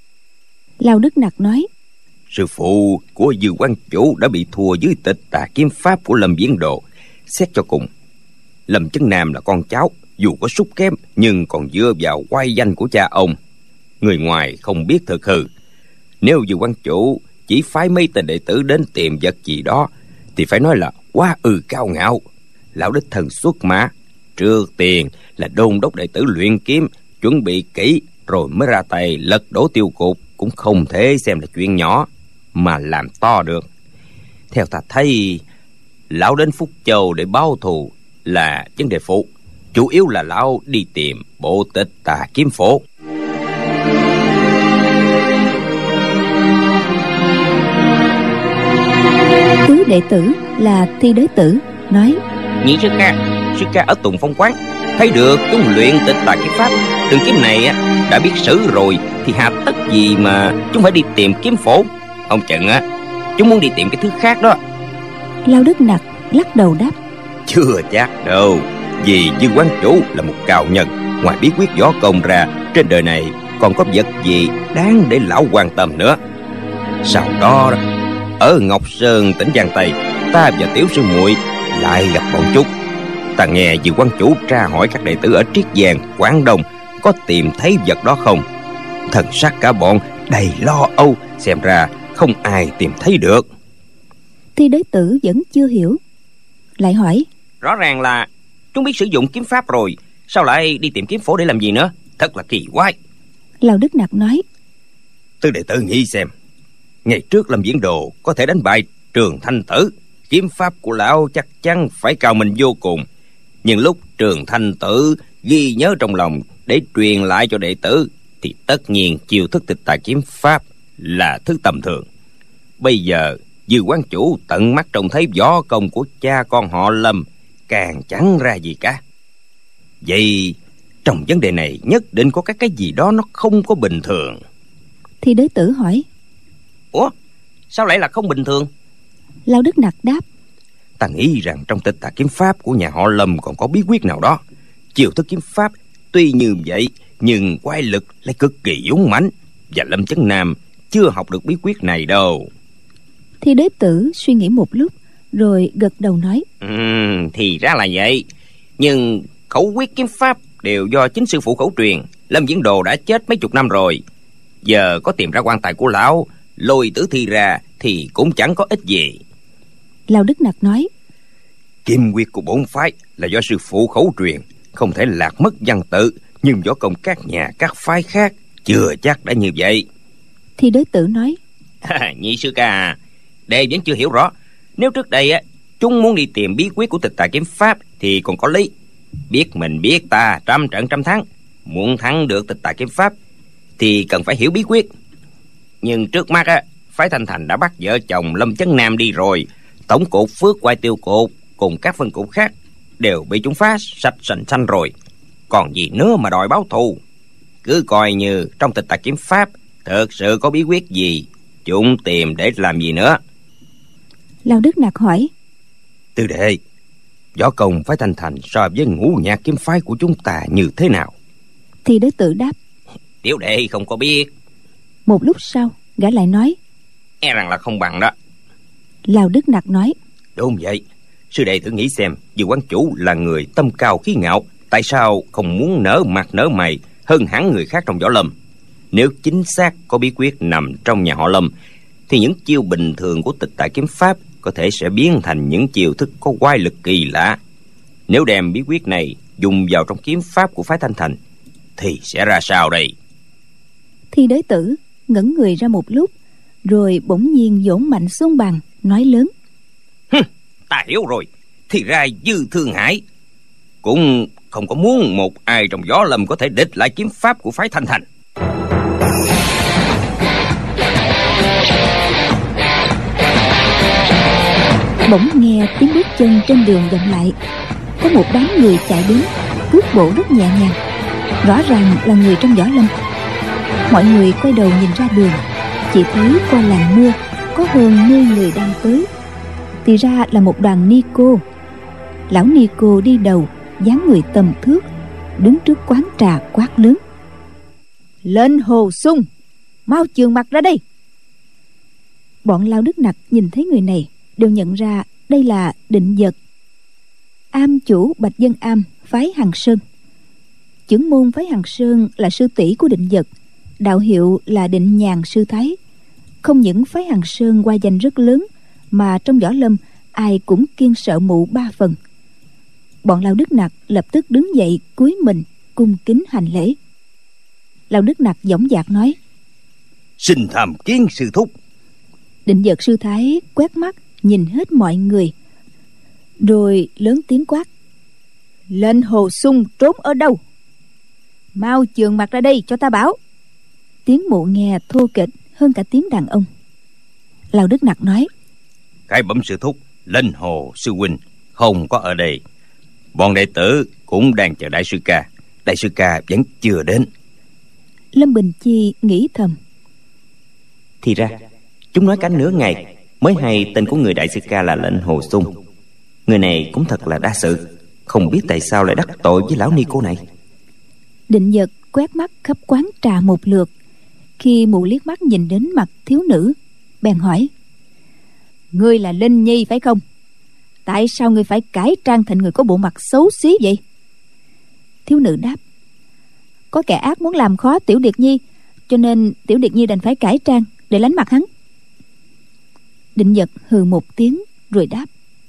Lao Đức Nặc nói: Sư phụ của Dư Quán Chủ đã bị thua dưới Tịch Tà kiếm pháp của Lâm Viễn Đồ. Xét cho cùng, Lâm Chấn Nam là con cháu, dù có sút kém nhưng còn dựa vào oai danh của cha ông. Người ngoài không biết thực hư. Nếu Dư Quán Chủ chỉ phái mấy tên đệ tử đến tìm vật gì đó thì phải nói là quá ư cao ngạo. Lão đích thân xuất mã, trước tiên là đôn đốc đệ tử luyện kiếm, chuẩn bị kỹ rồi mới ra tay lật đổ Tiêu Cục, cũng không thể xem là chuyện nhỏ mà làm to được. Theo ta thấy, lão đến Phúc Châu để báo thù là vấn đề phụ, chủ yếu là lão đi tìm bộ Tịch Tà kiếm phổ. Tứ đệ tử là Thi Đế Tử nói: Nhị sư ca, sư ca ở Tùng Phong Quán thấy được chúng luyện Tịch Tà kiếm pháp, đường kiếm này đã biết sử rồi thì hà tất gì mà chúng phải đi tìm kiếm phổ. Ông chừng á, chúng muốn đi tìm cái thứ khác đó. Lao Đức Nặc lắc đầu đáp: Chưa chắc đâu, vì Dư Quán Chủ là một cao nhân, ngoài bí quyết võ công ra, trên đời này còn có vật gì đáng để lão quan tâm nữa. Sau đó ở Ngọc Sơn tỉnh Giang Tây, ta và tiểu sư muội lại gặp bọn chúng. Ta nghe Dư Quán Chủ tra hỏi các đệ tử ở Triết Giang, Quảng Đông có tìm thấy vật đó không. Thần sắc cả bọn đầy lo âu, xem ra không ai tìm thấy được. Thi Đế Tử vẫn chưa hiểu, lại hỏi: Rõ ràng là chúng biết sử dụng kiếm pháp rồi, sao lại đi tìm kiếm phổ để làm gì nữa? Thật là kỳ quái. Lao Đức Nặc nói: Tư đệ tử nghĩ xem, ngày trước Lâm Viễn Đồ có thể đánh bại Trường Thanh Tử, kiếm pháp của lão chắc chắn phải cao minh vô cùng. Nhưng lúc Trường Thanh Tử ghi nhớ trong lòng để truyền lại cho đệ tử thì tất nhiên chiêu thức Tịch Tà kiếm pháp là thứ tầm thường. Bây giờ Dư Quán Chủ tận mắt trông thấy võ công của cha con họ Lâm, càng chẳng ra gì cả. Vậy trong vấn đề này nhất định có cái cái gì đó nó không có bình thường. Thi Đế Tử hỏi: Ủa, sao lại là không bình thường? Lao Đức Nặc đáp: Ta nghĩ rằng trong Tịch Tà kiếm pháp của nhà họ Lâm còn có bí quyết nào đó. Chiêu thức kiếm pháp tuy như vậy nhưng quái lực lại cực kỳ dũng mãnh, và Lâm Chấn Nam chưa học được bí quyết này đâu. Thi Đế Tử suy nghĩ một lúc rồi gật đầu nói: Ừ, thì ra là vậy. Nhưng khẩu quyết kiếm pháp đều do chính sư phụ khẩu truyền. Lâm Viễn Đồ đã chết mấy chục năm rồi, giờ có tìm ra quan tài của lão, lôi tử thi ra thì cũng chẳng có ích gì. Lao Đức Nặc nói: Kim quyết của bổn phái là do sư phụ khẩu truyền, không thể lạc mất văn tự, nhưng võ công các nhà các phái khác chưa chắc đã như vậy. Thi Đế Tử nói: Nhị sư ca, đệ vẫn chưa hiểu rõ. Nếu trước đây á chúng muốn đi tìm bí quyết của Tịch Tà kiếm pháp thì còn có lý. Biết mình biết ta, trăm trận trăm thắng. Muốn thắng được Tịch Tà kiếm pháp thì cần phải hiểu bí quyết. Nhưng trước mắt á, phái Thanh Thành đã bắt vợ chồng Lâm Chấn Nam đi rồi. Tổng cột Phước Quai Tiêu Cột cùng các phân cột khác đều bị chúng phá sạch sành xanh rồi, còn gì nữa mà đòi báo thù. Cứ coi như trong Tịch Tà kiếm pháp thực sự có bí quyết gì, chúng tìm để làm gì nữa. Lao Đức Nặc hỏi: Tư đệ, võ công phái Thanh Thành so với Ngũ Nhạc kiếm phái của chúng ta như thế nào? Thi Đế Tử đáp: Tiểu đệ không có biết. Một lúc sau gã lại nói: E rằng là không bằng đó. Lao Đức Nặc nói: Đúng vậy. Sư đệ thử nghĩ xem, Dư Quán Chủ là người tâm cao khí ngạo, tại sao không muốn nở mặt nở mày hơn hẳn người khác trong võ lâm? Nếu chính xác có bí quyết nằm trong nhà họ Lâm thì những chiêu bình thường của Tịch Tà kiếm pháp có thể sẽ biến thành những chiêu thức có quái lực kỳ lạ. Nếu đem bí quyết này dùng vào trong kiếm pháp của phái Thanh Thành thì sẽ ra sao đây? Thi Đế Tử ngẩn người ra một lúc rồi bỗng nhiên vỗ mạnh xuống bàn, nói lớn: Hừ, ta hiểu rồi. Thì ra Dư Thương Hải cũng không có muốn một ai trong võ lâm có thể địch lại kiếm pháp của phái Thanh Thành. Bỗng nghe tiếng bước chân trên đường vọng lại. Có một đám người chạy đến, cước bộ rất nhẹ nhàng, rõ ràng là người trong võ lâm. Mọi người quay đầu nhìn ra đường, chỉ thấy qua làn mưa có hơn mười người đang tới. Thì ra là một đoàn ni cô. Lão ni cô đi đầu, dáng người tầm thước, đứng trước quán trà quát lớn: Lên Hồ Sung, mau chườn mặt ra đây. Bọn Lao Đức Nặc nhìn thấy người này đều nhận ra đây là Định Dật, am chủ Bạch Dân Am phái Hằng Sơn. Chưởng môn phái Hằng Sơn là sư tỷ của Định Dật, đạo hiệu là Định Nhàn sư thái. Không những phái Hằng Sơn qua danh rất lớn, mà trong võ lâm ai cũng kiêng sợ mụ ba phần. Bọn Lao Đức Nặc lập tức đứng dậy cúi mình cung kính hành lễ. Lao Đức Nặc dõng dạc nói: Xin tham kiến sư thúc. Định Dật sư thái quét mắt nhìn hết mọi người, rồi lớn tiếng quát: Lệnh Hồ Sung trốn ở đâu? Mau chườn mặt ra đây cho ta bảo. Tiếng mụ nghe thô kệch hơn cả tiếng đàn ông. Lao Đức Nặc nói: Khải bẩm sư thúc, Lệnh Hồ sư huynh không có ở đây. Bọn đệ tử cũng đang chờ đại sư ca. Đại sư ca vẫn chưa đến. Lâm Bình Chi nghĩ thầm: Thì ra chúng nói cả nửa ngày mới hay tên của người đại sư ca là Lệnh Hồ Sung. Người này cũng thật là đa sự, không biết tại sao lại đắc tội với lão ni cô này. Định Dật quét mắt khắp quán trà một lượt. Khi mụ liếc mắt nhìn đến mặt thiếu nữ, bèn hỏi: Ngươi là Linh Nhi phải không? Tại sao ngươi phải cải trang thành người có bộ mặt xấu xí vậy? Thiếu nữ đáp: Có kẻ ác muốn làm khó Tiểu Điệt Nhi, cho nên Tiểu Điệt Nhi đành phải cải trang để lánh mặt hắn. Định Dật hừ một tiếng rồi đáp: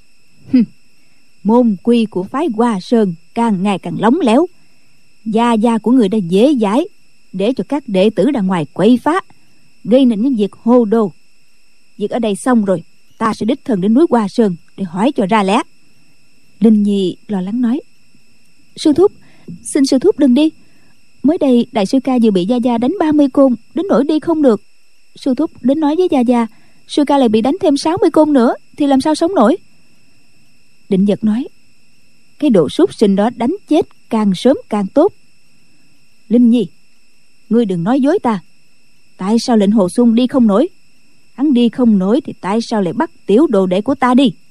Môn quy của phái Hoa Sơn càng ngày càng lóng léo. Gia gia của người đã dễ dãi để cho các đệ tử đằng ngoài quậy phá, gây nên những việc hồ đồ. Việc ở đây xong rồi, ta sẽ đích thân đến núi Hoa Sơn để hỏi cho ra lẽ. Linh Nhi lo lắng nói: Sư thúc, xin sư thúc đừng đi. Mới đây đại sư ca vừa bị gia gia đánh ba mươi côn, đến nỗi đi không được. Sư thúc đến nói với gia gia, sư ca lại bị đánh thêm sáu mươi côn nữa, thì làm sao sống nổi? Định Dật nói: Cái đồ súc sinh đó đánh chết càng sớm càng tốt. Linh Nhi, ngươi đừng nói dối ta. Tại sao Lệnh Hồ Sung đi không nổi? Hắn đi không nổi thì tại sao lại bắt tiểu đồ đệ của ta đi?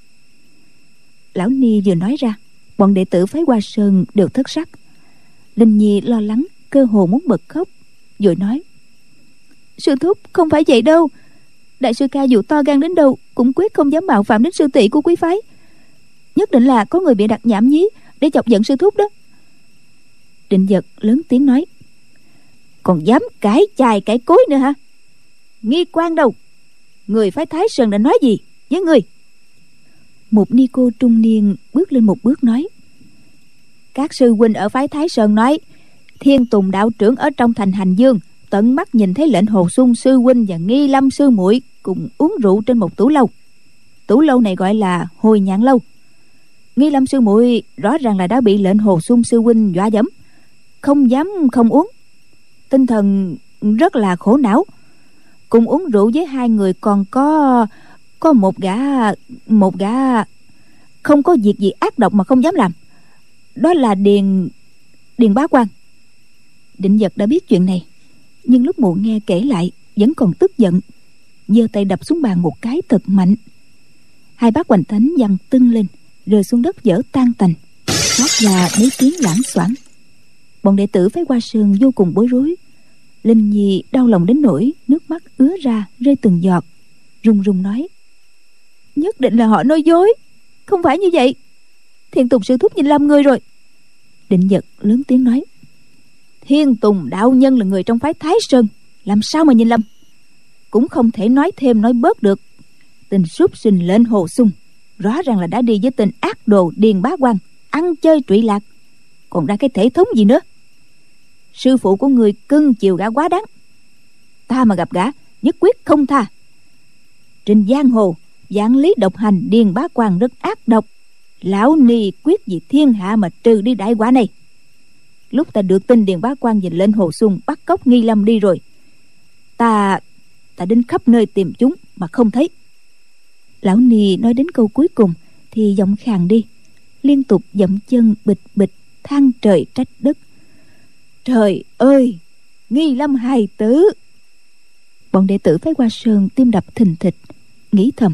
Lão ni vừa nói ra, bọn đệ tử phái Hoa Sơn đều thất sắc. Linh Nhi lo lắng, cơ hồ muốn bật khóc, rồi nói: Sư thúc, không phải vậy đâu. Đại sư ca dù to gan đến đâu cũng quyết không dám mạo phạm đến sư tỷ của quý phái. Nhất định là có người bị đặt nhảm nhí để chọc giận sư thúc đó. Định Dật lớn tiếng nói: Còn dám cãi chài cãi cối nữa hả? Nghi Quan đâu? Người phái Thái Sơn đã nói gì với người? Một ni cô trung niên bước lên một bước nói: Các sư huynh ở phái Thái Sơn nói Thiên Tùng đạo trưởng ở trong thành Hành Dương tận mắt nhìn thấy Lệnh Hồ Sung sư huynh và Nghi Lâm sư muội cùng uống rượu trên một tủ lâu. Tủ lâu này gọi là Hồi Nhạn lâu. Nghi Lâm sư muội rõ ràng là đã bị Lệnh Hồ Sung sư huynh dọa dẫm, không dám không uống, tinh thần rất là khổ não. Cùng uống rượu với hai người còn có có một gã một gã không có việc gì ác độc mà không dám làm, đó là Điền Điền Bá Quan. Định Dật đã biết chuyện này, nhưng lúc mụ nghe kể lại vẫn còn tức giận, giơ tay đập xuống bàn một cái thật mạnh. Hai bát hoành thánh văng tưng lên, rơi xuống đất vỡ tan tành, phát ra mấy tiếng loảng xoảng. Bọn đệ tử phái Hoa Sơn vô cùng bối rối. Linh Nhi đau lòng đến nỗi nước mắt ứa ra rơi từng giọt, run run nói: Nhất định là họ nói dối, không phải như vậy. Thiên Tùng sư thúc nhìn lầm người rồi. Định Dật lớn tiếng nói: Thiên Tùng đạo nhân là người trong phái Thái Sơn, làm sao mà nhìn lầm? Cũng không thể nói thêm nói bớt được. Tình súc sinh Lệnh Hồ Sung rõ ràng là đã đi với tên ác đồ Điền Bá Quan ăn chơi trụy lạc, còn ra cái thể thống gì nữa. Sư phụ của người cưng chiều gã quá đáng, ta mà gặp gã nhất quyết không tha. Trên giang hồ vạn lý độc hành, Điền Bá Quan rất ác độc. Lão ni quyết vì thiên hạ mà trừ đi đại quả này. Lúc ta được tin Điền Bá Quan và Lệnh Hồ Sung bắt cóc Nghi Lâm đi rồi, ta ta đến khắp nơi tìm chúng mà không thấy. Lão ni nói đến câu cuối cùng thì giọng khàn đi, liên tục dậm chân bịch bịch, than trời trách đất: Trời ơi, Nghi Lâm hài tử! Bọn đệ tử phái Hoa Sơn tim đập thình thịch, nghĩ thầm: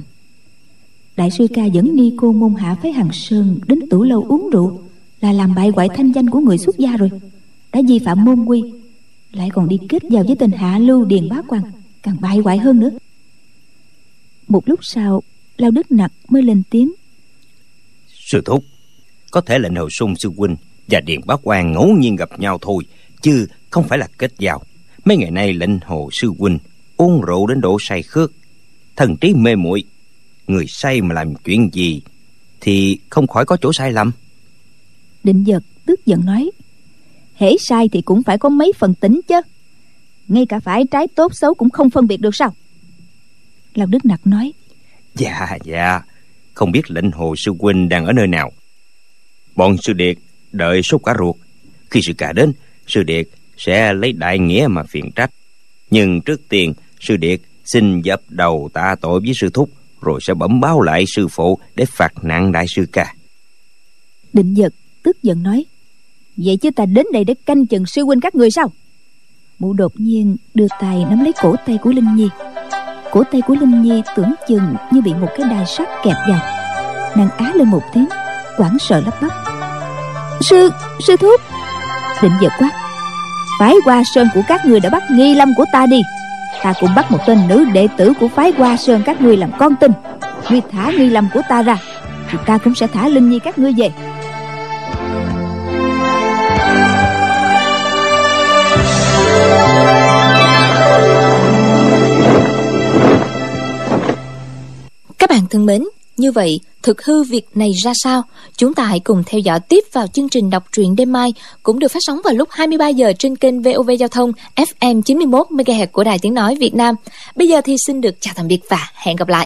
Đại sư ca dẫn ni cô môn hạ phái Hằng Sơn đến tủ lâu uống rượu là làm bại hoại thanh danh của người xuất gia rồi, đã vi phạm môn quy, lại còn đi kết giao với tên hạ lưu Điền Bá Quan, càng bại hoại hơn nữa. Một lúc sau, Lao Đức Nặc mới lên tiếng. Sư thúc, có thể lệnh Hồ Sung sư huynh và Điền Bá Quan ngẫu nhiên gặp nhau thôi, chứ không phải là kết giao. Mấy ngày nay lệnh Hồ sư huynh uống rượu đến độ say khước, thần trí mê muội. Người say mà làm chuyện gì thì không khỏi có chỗ sai lầm. Định Vật tức giận nói, hễ sai thì cũng phải có mấy phần tính chứ, ngay cả phải trái tốt xấu cũng không phân biệt được sao? Lao Đức Nặc nói, Dạ dạ, không biết lệnh Hồ sư huynh đang ở nơi nào. Bọn sư điệt đợi sốt cả ruột. Khi sư ca đến, sư điệt sẽ lấy đại nghĩa mà phiền trách. Nhưng trước tiên, sư điệt xin dập đầu tạ tội với sư thúc, rồi sẽ bẩm báo lại sư phụ để phạt nặng đại sư ca. Định Vật tức giận nói, vậy chứ ta đến đây để canh chừng sư huynh các người sao? Mụ đột nhiên đưa tay nắm lấy cổ tay của Linh Nhi. Cổ tay của Linh Nhi tưởng chừng như bị một cái đai sắt kẹp vào. Nàng á lên một tiếng, hoảng sợ lắp bắp, Sư, sư thúc. Định Vật quát, phái Hoa Sơn của các người đã bắt Nghi Lâm của ta đi. Ta cũng bắt một tên nữ đệ tử của phái Hoa Sơn các ngươi làm con tin. Ngươi thả Nghi Lâm của ta ra, thì ta cũng sẽ thả Linh Nhi các ngươi về. Các bạn thân mến, như vậy thực hư việc này ra sao? Chúng ta hãy cùng theo dõi tiếp vào chương trình đọc truyện đêm mai, cũng được phát sóng vào lúc hai mươi ba giờ trên kênh vê o vê Giao thông ép em chín mươi mốt mê ga héc của Đài Tiếng Nói Việt Nam. Bây giờ thì xin được chào tạm biệt và hẹn gặp lại.